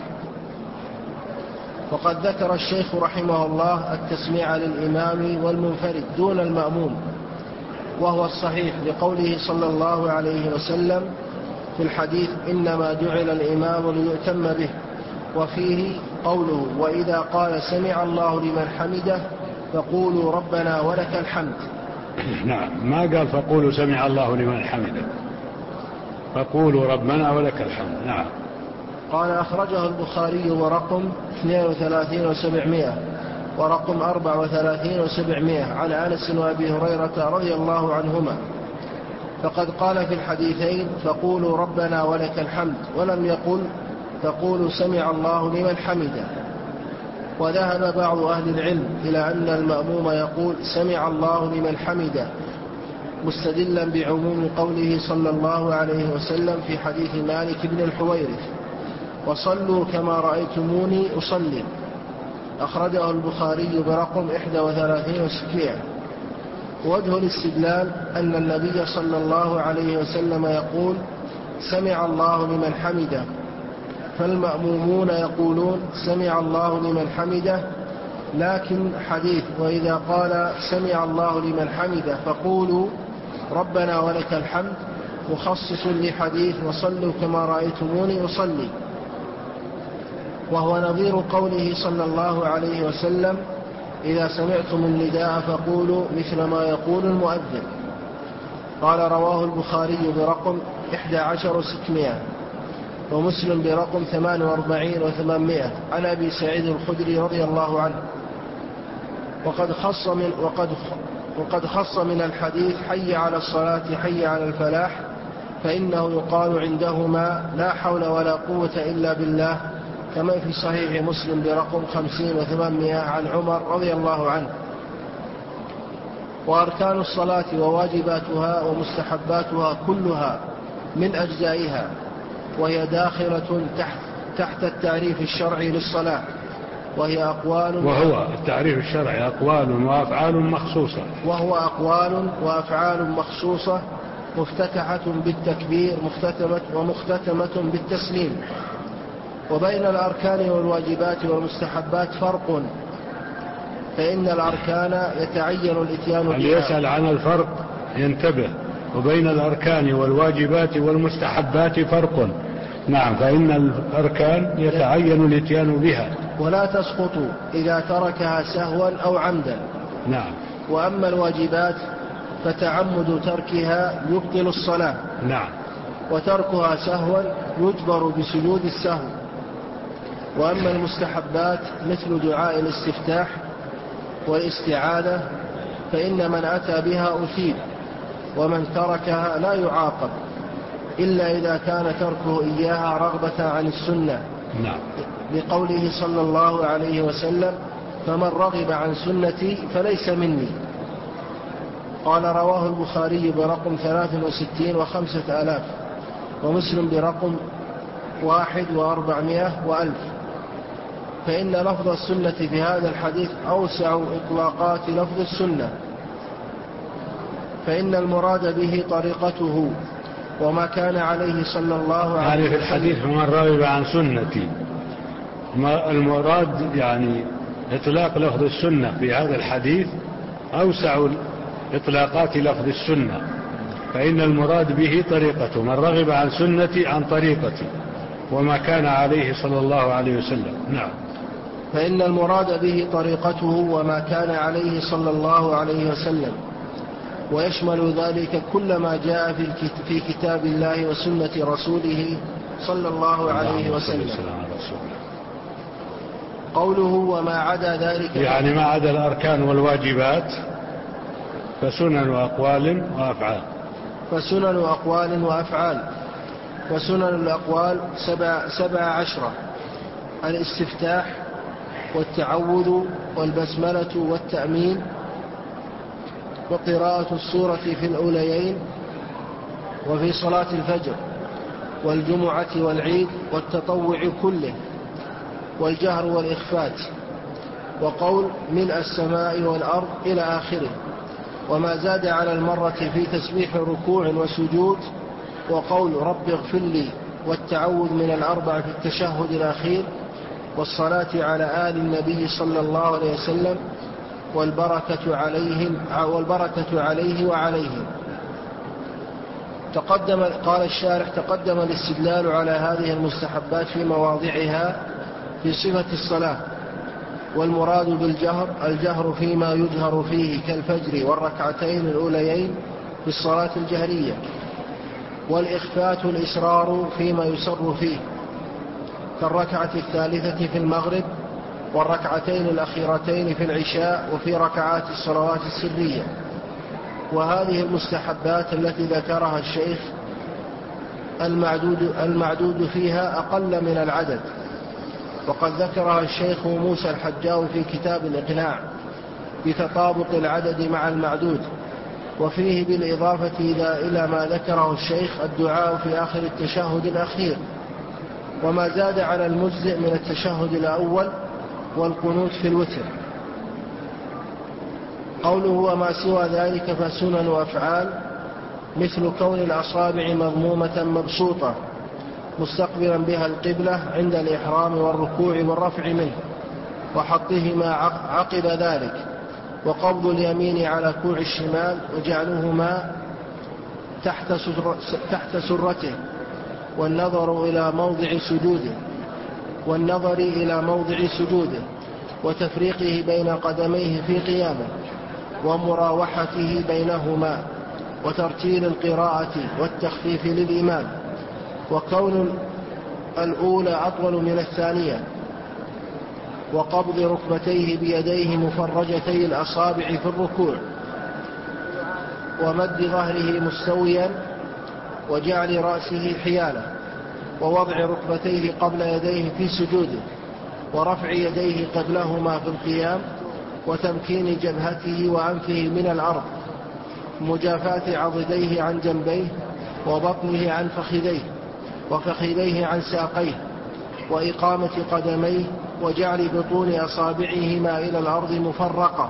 وقد ذكر الشيخ رحمه الله التسميع للإمام والمنفرد دون المأموم، وهو الصحيح لقوله صلى الله عليه وسلم في الحديث: إنما جعل الإمام ليؤتم به، وفيه قوله: وإذا قال سمع الله لمن حمده فقولوا ربنا ولك الحمد. نعم، ما قال فقولوا سمع الله لمن حمده، فقولوا ربنا ولك الحمد. نعم. قال: أخرجه البخاري ورقم 32,700 ورقم 34,700 عن أنس وأبي هريرة رضي الله عنهما، فقد قال في الحديثين فقولوا ربنا ولك الحمد، ولم يقل فقولوا سمع الله لمن حمده. وذهب بعض أهل العلم إلى أن المأموم يقول سمع الله لمن حمده، مستدلا بعموم قوله صلى الله عليه وسلم في حديث مالك بن الحويرث: وصلوا كما رأيتموني أصلي. أخرجه البخاري برقم 31,600. وجه الاستدلال أن النبي صلى الله عليه وسلم يقول سمع الله لمن حمده، فالمأمومون يقولون سمع الله لمن حمده، لكن حديث وإذا قال سمع الله لمن حمده فقولوا ربنا ولك الحمد مخصص لحديث وصلوا كما رأيتموني أصلي، وهو نظير قوله صلى الله عليه وسلم إذا سمعتم النداء فقولوا مثل ما يقول المؤذن. قال رواه البخاري برقم 11600 ومسلم برقم 48 و800 عن أبي سعيد الخدري رضي الله عنه. وقد خص من الحديث حي على الصلاة حي على الفلاح، فإنه يقال عندهما لا حول ولا قوة إلا بالله، كما في صحيح مسلم برقم 50 و800 عن عمر رضي الله عنه. وأركان الصلاة وواجباتها ومستحباتها كلها من أجزائها، وهي داخلة تحت التعريف الشرعي للصلاة، وهي أقوال وهو التعريف الشرعي أقوال وأفعال مخصوصة، وهو أقوال وأفعال مخصوصة مفتتحة بالتكبير ومختتمة بالتسليم. وبين الأركان والواجبات والمستحبات فرق، فإن الأركان يتعين الإتيان بها. اللي يسأل عن الفرق ينتبه، وبين الأركان والواجبات والمستحبات فرق. نعم، فإن الأركان يتعين الإتيان بها ولا تسقط إذا تركها سهوا أو عمدا. نعم. وأما الواجبات فتعمد تركها يبطل الصلاة. نعم. وتركها سهوا يجبر بسجود السهو. وأما المستحبات مثل دعاء الاستفتاح والاستعاذة فإن من أتى بها أثيب، ومن تركها لا يعاقب إلا إذا كان تركه إياها رغبة عن السنة. نعم. لقوله صلى الله عليه وسلم فمن رغب عن سنتي فليس مني. قال رواه البخاري برقم 63 و5000 ومسلم برقم 1 و400 و1000. فإن لفظ السنة في هذا الحديث أوسع إطلاقات لفظ السنة، فإن المراد به طريقته وما كان عليه صلى الله عليه وسلم. يعني في الحديث من رغب عن سنتي، المراد يعني إطلاق لفظ السنة في هذا الحديث أوسع إطلاقات لفظ السنة، فإن المراد به طريقته، من رغب عن سنتي عن طريقتي وما كان عليه صلى الله عليه وسلم. نعم. فإن المراد به طريقته وما كان عليه صلى الله عليه وسلم، ويشمل ذلك كل ما جاء في كتاب الله وسنة رسوله صلى الله عليه وسلم. قوله وما عدا ذلك يعني ما عدا الأركان والواجبات فسنن وأقوال وأفعال. فسنن أقوال وأفعال. وسنن الأقوال 17: الاستفتاح والتعوذ والبسملة والتأمين وقراءة السورة في الأوليين وفي صلاة الفجر والجمعة والعيد والتطوع كله، والجهر والإخفات، وقول ملء السماء والأرض إلى آخره. وما زاد على المرة في تسبيح ركوع وسجود، وقول رب اغفر لي، والتعوذ من الأربع في التشهد الأخير، والصلاة على آل النبي صلى الله عليه وسلم، والبركة عليه وعليهم. قال الشارح تقدم الاستدلال على هذه المستحبات في مواضعها في صفة الصلاة، والمراد بالجهر الجهر فيما يجهر فيه كالفجر والركعتين الأوليين في الصلاة الجهرية، والإخفات الإسرار فيما يسر فيه كالركعة الثالثة في المغرب والركعتين الأخيرتين في العشاء وفي ركعات الصلوات السرية. وهذه المستحبات التي ذكرها الشيخ المعدود فيها أقل من العدد، وقد ذكرها الشيخ موسى الحجاوي في كتاب الإقناع بتطابق العدد مع المعدود، وفيه بالإضافة إلى ما ذكره الشيخ الدعاء في آخر التشهد الأخير، وما زاد على المجزئ من التشهد الأول والقنوت في الوتر. قوله وما سوى ذلك فسنن وأفعال مثل كون الأصابع مضمومة مبسوطة مستقبلا بها القبلة عند الإحرام والركوع والرفع منه وحطهما عقب ذلك، وقبض اليمين على كوع الشمال وجعلهما تحت سرته والنظر إلى موضع سجوده وتفريقه بين قدميه في قيامه ومراوحته بينهما وترتيل القراءة والتخفيف للإمام، وكون الأولى أطول من الثانية، وقبض ركبتيه بيديه مفرجتي الأصابع في الركوع، ومد ظهره مستويا وجعل رأسه حيالا، ووضع ركبتيه قبل يديه في سجوده، ورفع يديه قبلهما في القيام، وتمكين جبهته وأنفه من الأرض، مجافاة عضديه عن جنبيه، وبطنه عن فخذيه، وفخذيه عن ساقيه، وإقامة قدميه، وجعل بطون أصابعهما إلى الأرض مفرقة،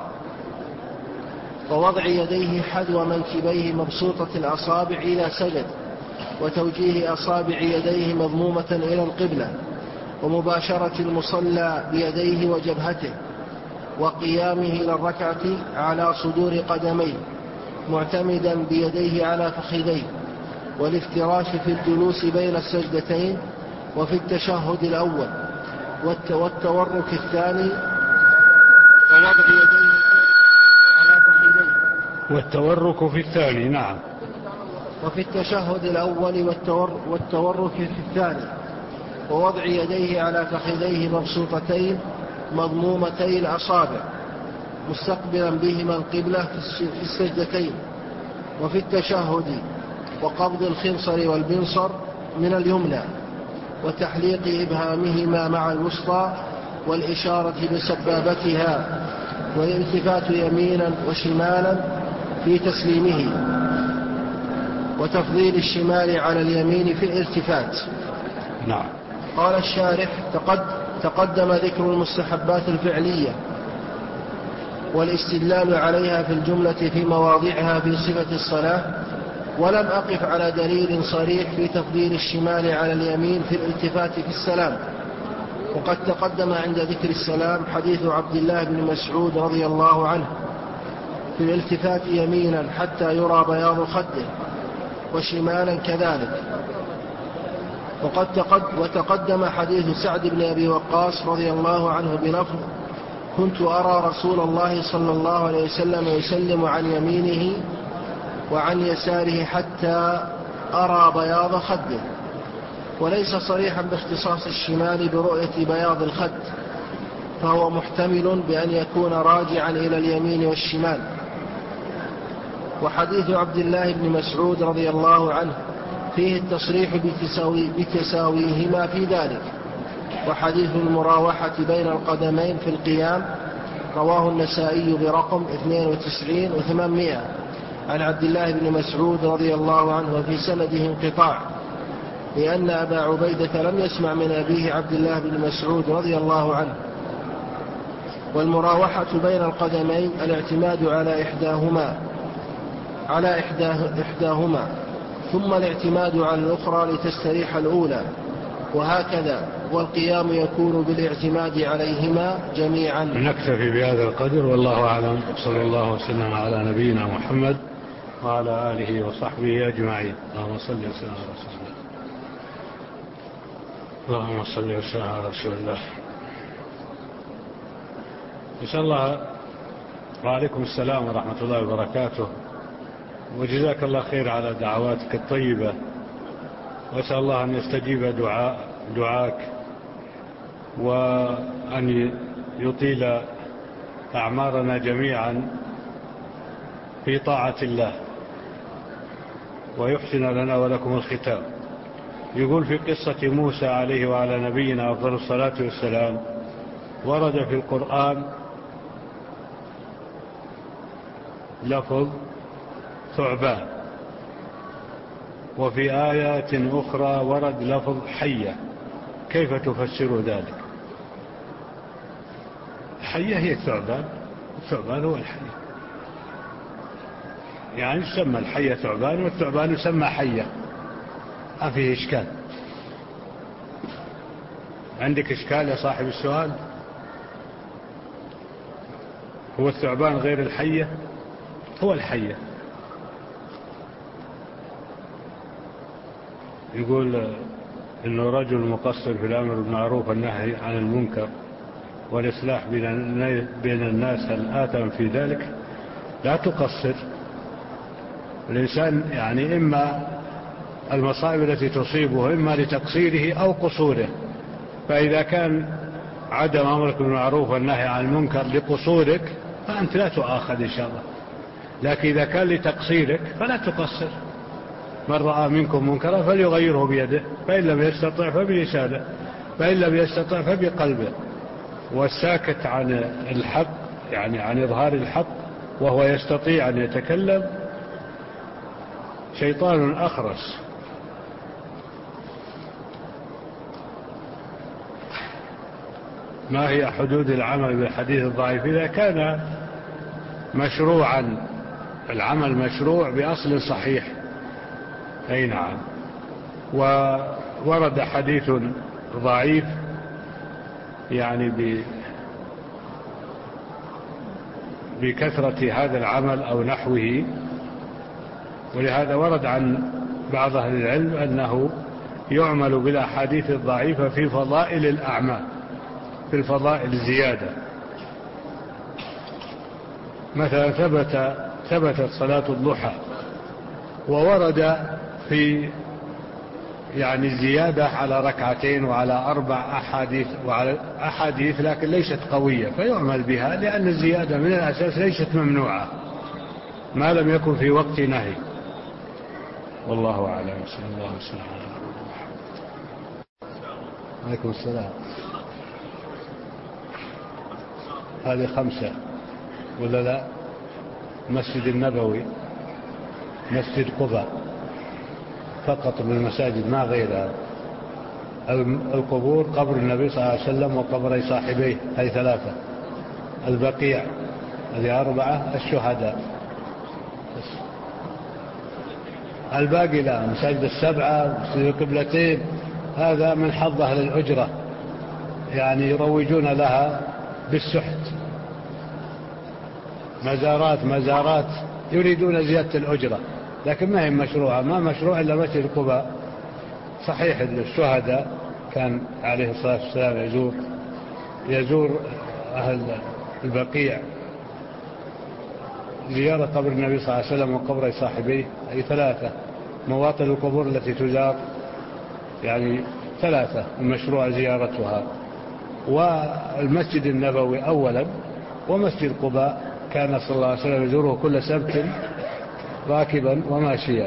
ووضع يديه حذو منكبيه مبسوطة الأصابع إلى سجد، وتوجيه أصابع يديه مضمومة إلى القبلة، ومباشرة المصلى بيديه وجبهته، وقيامه إلى الركعة على صدور قدميه معتمدا بيديه على فخذيه، والافتراش في الجلوس بين السجدتين وفي التشهد الأول، والتورك الثاني ووضع يديه على فخذيه. والتورك في الثاني، نعم. وفي التشهد الأول والتورك في الثاني ووضع يديه على فخذيه مبسوطتين مضمومتي الأصابع مستقبلا بهما القبلة في السجدتين. وفي التشهد وقبض الخنصر والبنصر من اليمنى، وتحليق إبهامهما مع الوسطى، والإشارة بسبابتها، والالتفات يمينا وشمالا في تسليمه، وتفضيل الشمال على اليمين في الالتفات. نعم. قال الشارح تقدم ذكر المستحبات الفعلية والاستدلال عليها في الجملة في مواضعها في صفة الصلاة، ولم أقف على دليل صريح في تفضيل الشمال على اليمين في الالتفات في السلام. وقد تقدم عند ذكر السلام حديث عبد الله بن مسعود رضي الله عنه في الالتفات يمينا حتى يرى بياض خده، وشمالا كذلك. وتقدم حديث سعد بن أبي وقاص رضي الله عنه بلفظ كنت أرى رسول الله صلى الله عليه وسلم يسلم عن يمينه وعن يساره حتى أرى بياض خده، وليس صريحا باختصاص الشمال برؤية بياض الخد، فهو محتمل بأن يكون راجعا إلى اليمين والشمال. وحديث عبد الله بن مسعود رضي الله عنه فيه التصريح بتساويهما في ذلك. وحديث المراوحة بين القدمين في القيام رواه النسائي برقم 92,800 عن عبد الله بن مسعود رضي الله عنه، وفي سنده انقطاع، لأن أبا عبيدة لم يسمع من أبيه عبد الله بن مسعود رضي الله عنه. والمراوحة بين القدمين الاعتماد على إحداهما ثم الاعتماد على الأخرى لتستريح الأولى، وهكذا. والقيام يكون بالاعتماد عليهما جميعا. نكتفي بهذا القدر، والله أعلم. صلى الله وسلم على نبينا محمد وعلى آله وصحبه أجمعين. اللهم صل وسلم على رسول الله. اللهم صل وسلم على رسول الله. إن شاء الله. وعليكم السلام ورحمة الله وبركاته، وجزاك الله خير على دعواتك الطيبة، وأسأل الله أن يستجيب دعاك وأن يطيل أعمارنا جميعا في طاعة الله، ويحسن لنا ولكم الختام. يقول في قصة موسى عليه وعلى نبينا أفضل الصلاة والسلام ورد في القرآن لفظ ثعبان، وفي آيات أخرى ورد لفظ حية. كيف تفسر ذلك؟ حية هي الثعبان، الثعبان هو الحية. يعني يسمى الحية ثعبان والثعبان يسمى حية، ما فيه إشكال. عندك إشكال يا صاحب السؤال؟ هو الثعبان غير الحية؟ هو الحية. يقول إنه رجل مقصر في الأمر بالمعروف والنهي عن المنكر والإصلاح بين الناس، هل آثم في ذلك؟ لا تقصر. الإنسان يعني إما المصائب التي تصيبه إما لتقصيره أو قصوره، فإذا كان عدم أمرك بالمعروف والنهي عن المنكر لقصورك فأنت لا تؤاخذ إن شاء الله، لكن إذا كان لتقصيرك فلا تقصر. من رأى منكم منكرا فليغيره بيده، فإن لم يستطع فبلسانه، فإن لم يستطع فبقلبه. والساكت عن الحق يعني عن إظهار الحق وهو يستطيع أن يتكلم شيطان أخرس. ما هي حدود العمل بالحديث الضعيف؟ إذا كان مشروعا، العمل مشروع بأصل صحيح، أي نعم. وورد حديث ضعيف يعني بكثرة هذا العمل أو نحوه، ولهذا ورد عن بعض أهل العلم أنه يعمل بالأحاديث الضعيفة في فضائل الأعمال، في الفضائل زيادة. مثلا ثبتت صلاة الضحى وورد في يعني زيادة على ركعتين وعلى 4 أحاديث لكن ليست قوية، فيعمل بها لأن الزيادة من الأساس ليست ممنوعة ما لم يكن في وقت نهي. والله أعلم. صلى الله عليه وسلم. عليكم السلام. هذه 5 ولا لا؟ مسجد النبوي، مسجد قباء فقط من المساجد ما غيرها. القبور قبر النبي صلى الله عليه وسلم وقبري صاحبيه هذه 3، البقيع هذه 4، الشهداء. الباقي لا، مساجد 7، مسجد القبلتين هذا من حظ أهل الأجرة، يعني يروجون لها بالسحت، مزارات يريدون زيادة الأجرة، لكن ما هي مشروعة، ما مشروع إلا مسجد قباء. صحيح الشهداء كان عليه الصلاة والسلام يزور أهل البقيع، زيارة قبر النبي صلى الله عليه وسلم وقبر صاحبيه، أي 3 مواطن القبور التي تزار، يعني 3 المشروع زيارتها. والمسجد النبوي أولا، ومسجد قباء كان صلى الله عليه وسلم يزوره كل سبت راكبا وماشيا.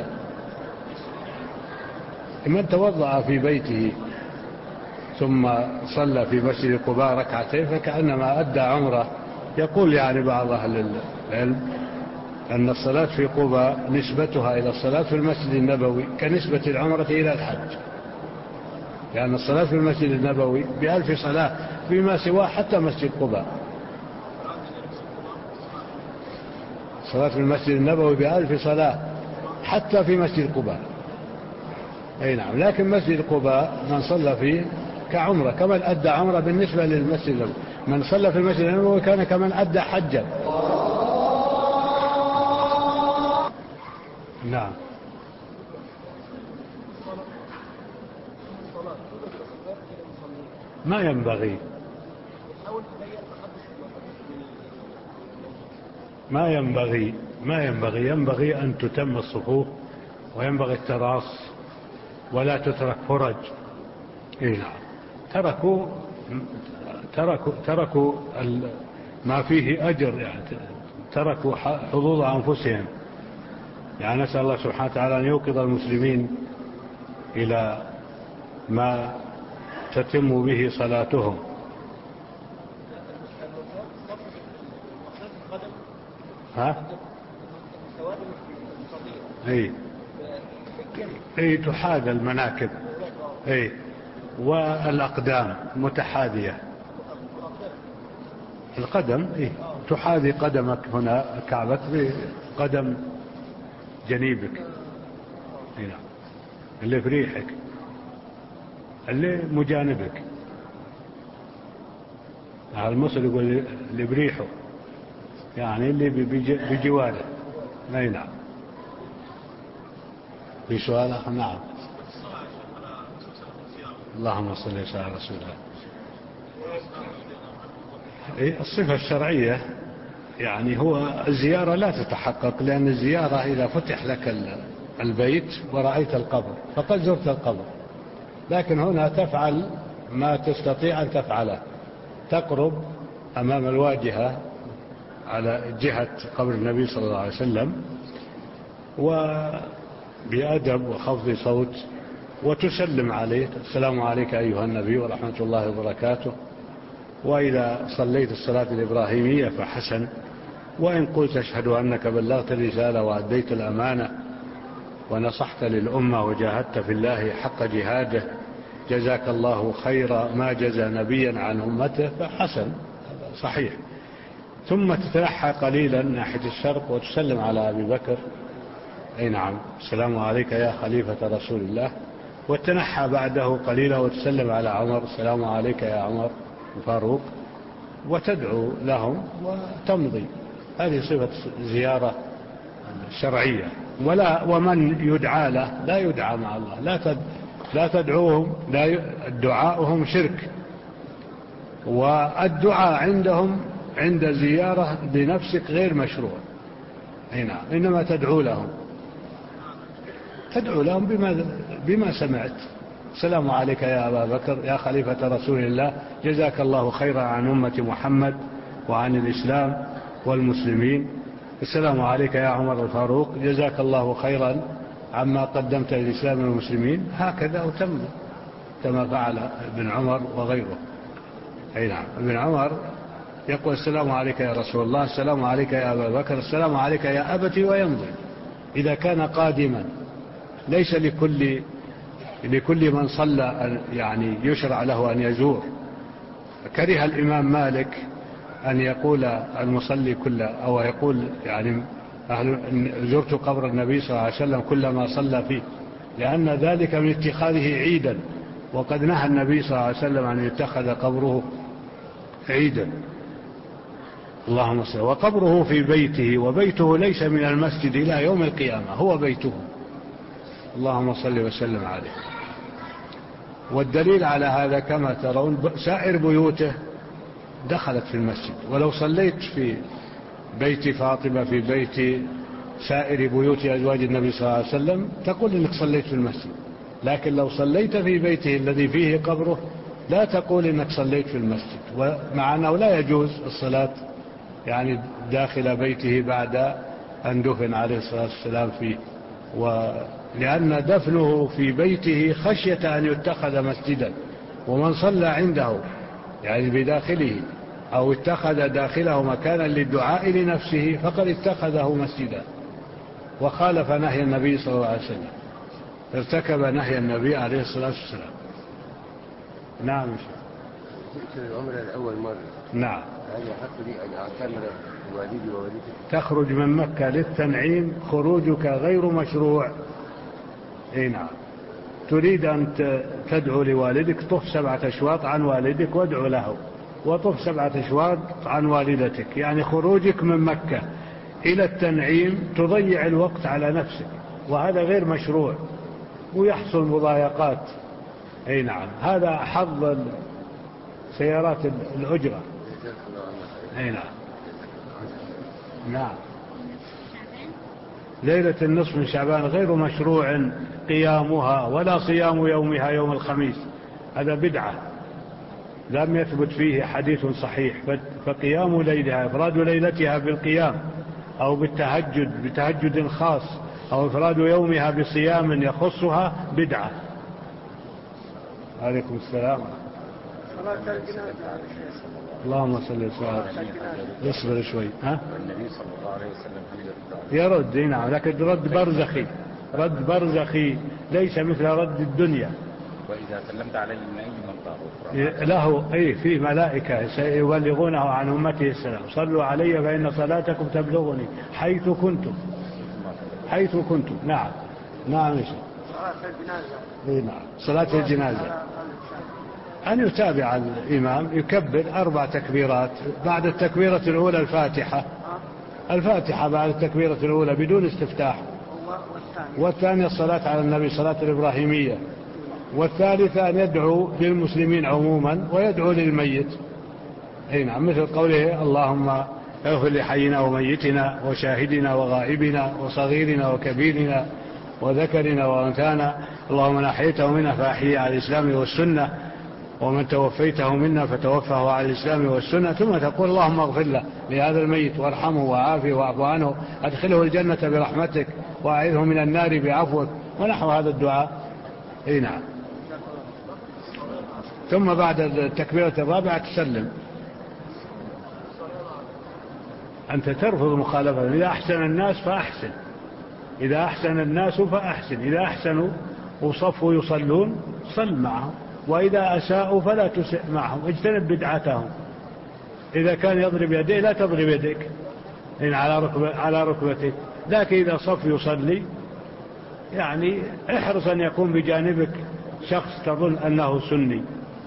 من توضأ في بيته ثم صلى في مسجد قباء 2 ركعتين فكأنما أدى عمره. يقول يعني بعض أهل العلم أن الصلاة في قباء نسبتها إلى الصلاة في المسجد النبوي كنسبة العمرة إلى الحج، لأن الصلاة في المسجد النبوي ب1000 صلاة بما سواه حتى مسجد قباء. صلاة في المسجد النبوي ب1000 صلاة حتى في مسجد قباء، أي نعم. لكن مسجد قباء من صلى فيه كعمرة، كمن أدى عمرة بالنسبة للمسجد النبوي. من صلى في المسجد النبوي كان كمن أدى حجا. نعم. ما ينبغي أن تتم الصفوف، وينبغي التراص ولا تترك فرج. إيه نعم. تركوا ما فيه أجر، يعني تركوا حظوظ أنفسهم. يعني نسأل الله سبحانه وتعالى أن يوقظ المسلمين إلى ما تتم به صلاتهم. اي تحاذى المناكب، اي والأقدام متحاذية. القدم تحاذي قدمك هنا كعبك بقدم جنيبك، هنا اللي في ريحك، اللي مجانبك. المصري يقول اللي بريحه، يعني اللي بجواره. أي نعم. في سؤال آخر؟ نعم. اللهم صل وسلم على رسول الله. الصفة الشرعية يعني هو الزيارة لا تتحقق، لأن الزيارة إذا فتح لك البيت ورأيت القبر فقد زرت القبر، لكن هنا تفعل ما تستطيع أن تفعله، تقرب أمام الواجهة على جهة قبر النبي صلى الله عليه وسلم وبأدب وخفض صوت وتسلم عليه، السلام عليك أيها النبي ورحمة الله وبركاته. وإذا صليت الصلاة الإبراهيمية فحسن، وإن قلت أشهد أنك بلغت الرسالة وأديت الأمانة ونصحت للأمة وجاهدت في الله حق جهاده جزاك الله خير ما جزى نبيا عن أمته فحسن، صحيح. ثم تتنحى قليلا ناحية الشرق وتسلم على أبي بكر، أي نعم، السلام عليك يا خليفة رسول الله، وتنحى بعده قليلا وتسلم على عمر، السلام عليك يا عمر الفاروق، وتدعو لهم وتمضي. هذه صفة زيارة شرعية. ومن يدعى له لا يدعى مع الله، لا تدعوهم، دعاؤهم شرك، والدعاء عندهم عند الزيارة بنفسك غير مشروع. هنا إنما تدعو لهم بما سمعت، السلام عليك يا أبا بكر يا خليفة رسول الله جزاك الله خيرا عن أمة محمد وعن الإسلام والمسلمين، السلام عليك يا عمر الفاروق جزاك الله خيرا عما قدمت للإسلام والمسلمين، هكذا وتم كما فعل ابن عمر وغيره. أي نعم، ابن عمر يقول السلام عليك يا رسول الله، السلام عليك يا أبا بكر، السلام عليك يا أبتي، ويمضي. إذا كان قادما ليس لكل من صلى يعني يشرع له أن يزور. كره الإمام مالك أن يقول المصلي أو يقول يعني زرت قبر النبي صلى الله عليه وسلم كلما صلى فيه، لأن ذلك من اتخاذه عيدا، وقد نهى النبي صلى الله عليه وسلم أن يتخذ قبره عيدا. اللهم صل. وقبره في بيته، وبيته ليس من المسجد إلى يوم القيامة، هو بيته، اللهم صل وسلم عليه. والدليل على هذا كما ترون سائر بيوته دخلت في المسجد، ولو صليت في بيت فاطمة في بيت سائر بيوت أزواج النبي صلى الله عليه وسلم تقول إنك صليت في المسجد، لكن لو صليت في بيته الذي فيه قبره لا تقول إنك صليت في المسجد. ومع أنه لا يجوز الصلاة يعني داخل بيته بعد أن دفن عليه الصلاة والسلام فيه، لأن دفنه في بيته خشية أن يتخذ مسجدا، ومن صلى عنده يعني بداخله أو اتخذ داخله مكانا للدعاء لنفسه فقد اتخذه مسجدا وخالف نهي النبي صلى الله عليه وسلم، ارتكب نهي النبي عليه الصلاة والسلام. نعم. العمر الأول مرة. نعم. هل يحق لي أن أعتمر والدي ووالدتي؟ تخرج من مكة للتنعيم خروجك غير مشروع. اي نعم. تريد أن تدعو لوالدك طف 7 أشواط عن والدك وادعو له، وطف 7 أشواط عن والدتك، يعني خروجك من مكة إلى التنعيم تضيع الوقت على نفسك، وهذا غير مشروع ويحصل مضايقات. اي نعم، هذا حظ سيارات الأجرة. اي نعم. نعم. ليلة النصف من شعبان غير مشروع قيامها ولا صيام يومها يوم الخميس، هذا بدعة لم يثبت فيه حديث صحيح. فقيام ليلها إفراد ليلتها بالقيام أو بالتهجد بتهجد خاص أو إفراد يومها بصيام يخصها بدعة. عليكم السلام. اللهم صل وسلم. اصبر شوي. النبي صلى الله عليه وسلم يرد. نعم، لكن رد برزخي، رد برزخي ليس مثل رد الدنيا. وإذا سلمت عليه من أي منطقة له في ملائكة سيبلغونه عن أمته السلام، صلوا علي فإن صلاتكم تبلغني حيث كنتم. حيث كنتم. نعم نعم. صلاة الجنازة. نعم صلاة الجنازة أن يتابع الإمام يكبر 4 تكبيرات، بعد التكبيرة الأولى الفاتحة بعد التكبيرة الأولى بدون استفتاح، والثانية الصلاة على النبي صلاة الإبراهيمية، والثالثة أن يدعو للمسلمين عموما ويدعو للميت. نعم مثل قوله اللهم اغفر لحينا وميتنا وشاهدنا وغائبنا وصغيرنا وكبيرنا وذكرنا وأنثانا، اللهم من أحييته منا فأحيي على الإسلام والسنة، ومن توفيته منا فتوفه على الإسلام والسنة. ثم تقول اللهم اغفر له لهذا الميت وارحمه وعافه واعف عنه، أدخله الجنة برحمتك وأعذه من النار بعفوك، ونحو هذا الدعاء. نعم. ثم بعد التكبيرة الرابعة تسلم. أنت ترفض مخالفة. إذا أحسن الناس فأحسن، إذا أحسن الناس فأحسن، إذا أحسنوا وصفوا يصلون صل معهم، وإذا أساءوا فلا تسئ معهم، اجتنب بدعتهم. إذا كان يضرب يديه لا تضرب يديك على ركبتك، لكن إذا صف يصلي يعني احرص أن يكون بجانبك شخص تظن أنه سني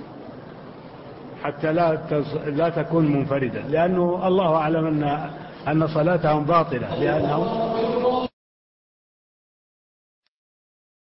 حتى لا تكون منفردا، لأنه الله أعلم أن صلاتهم باطلة، لأنهم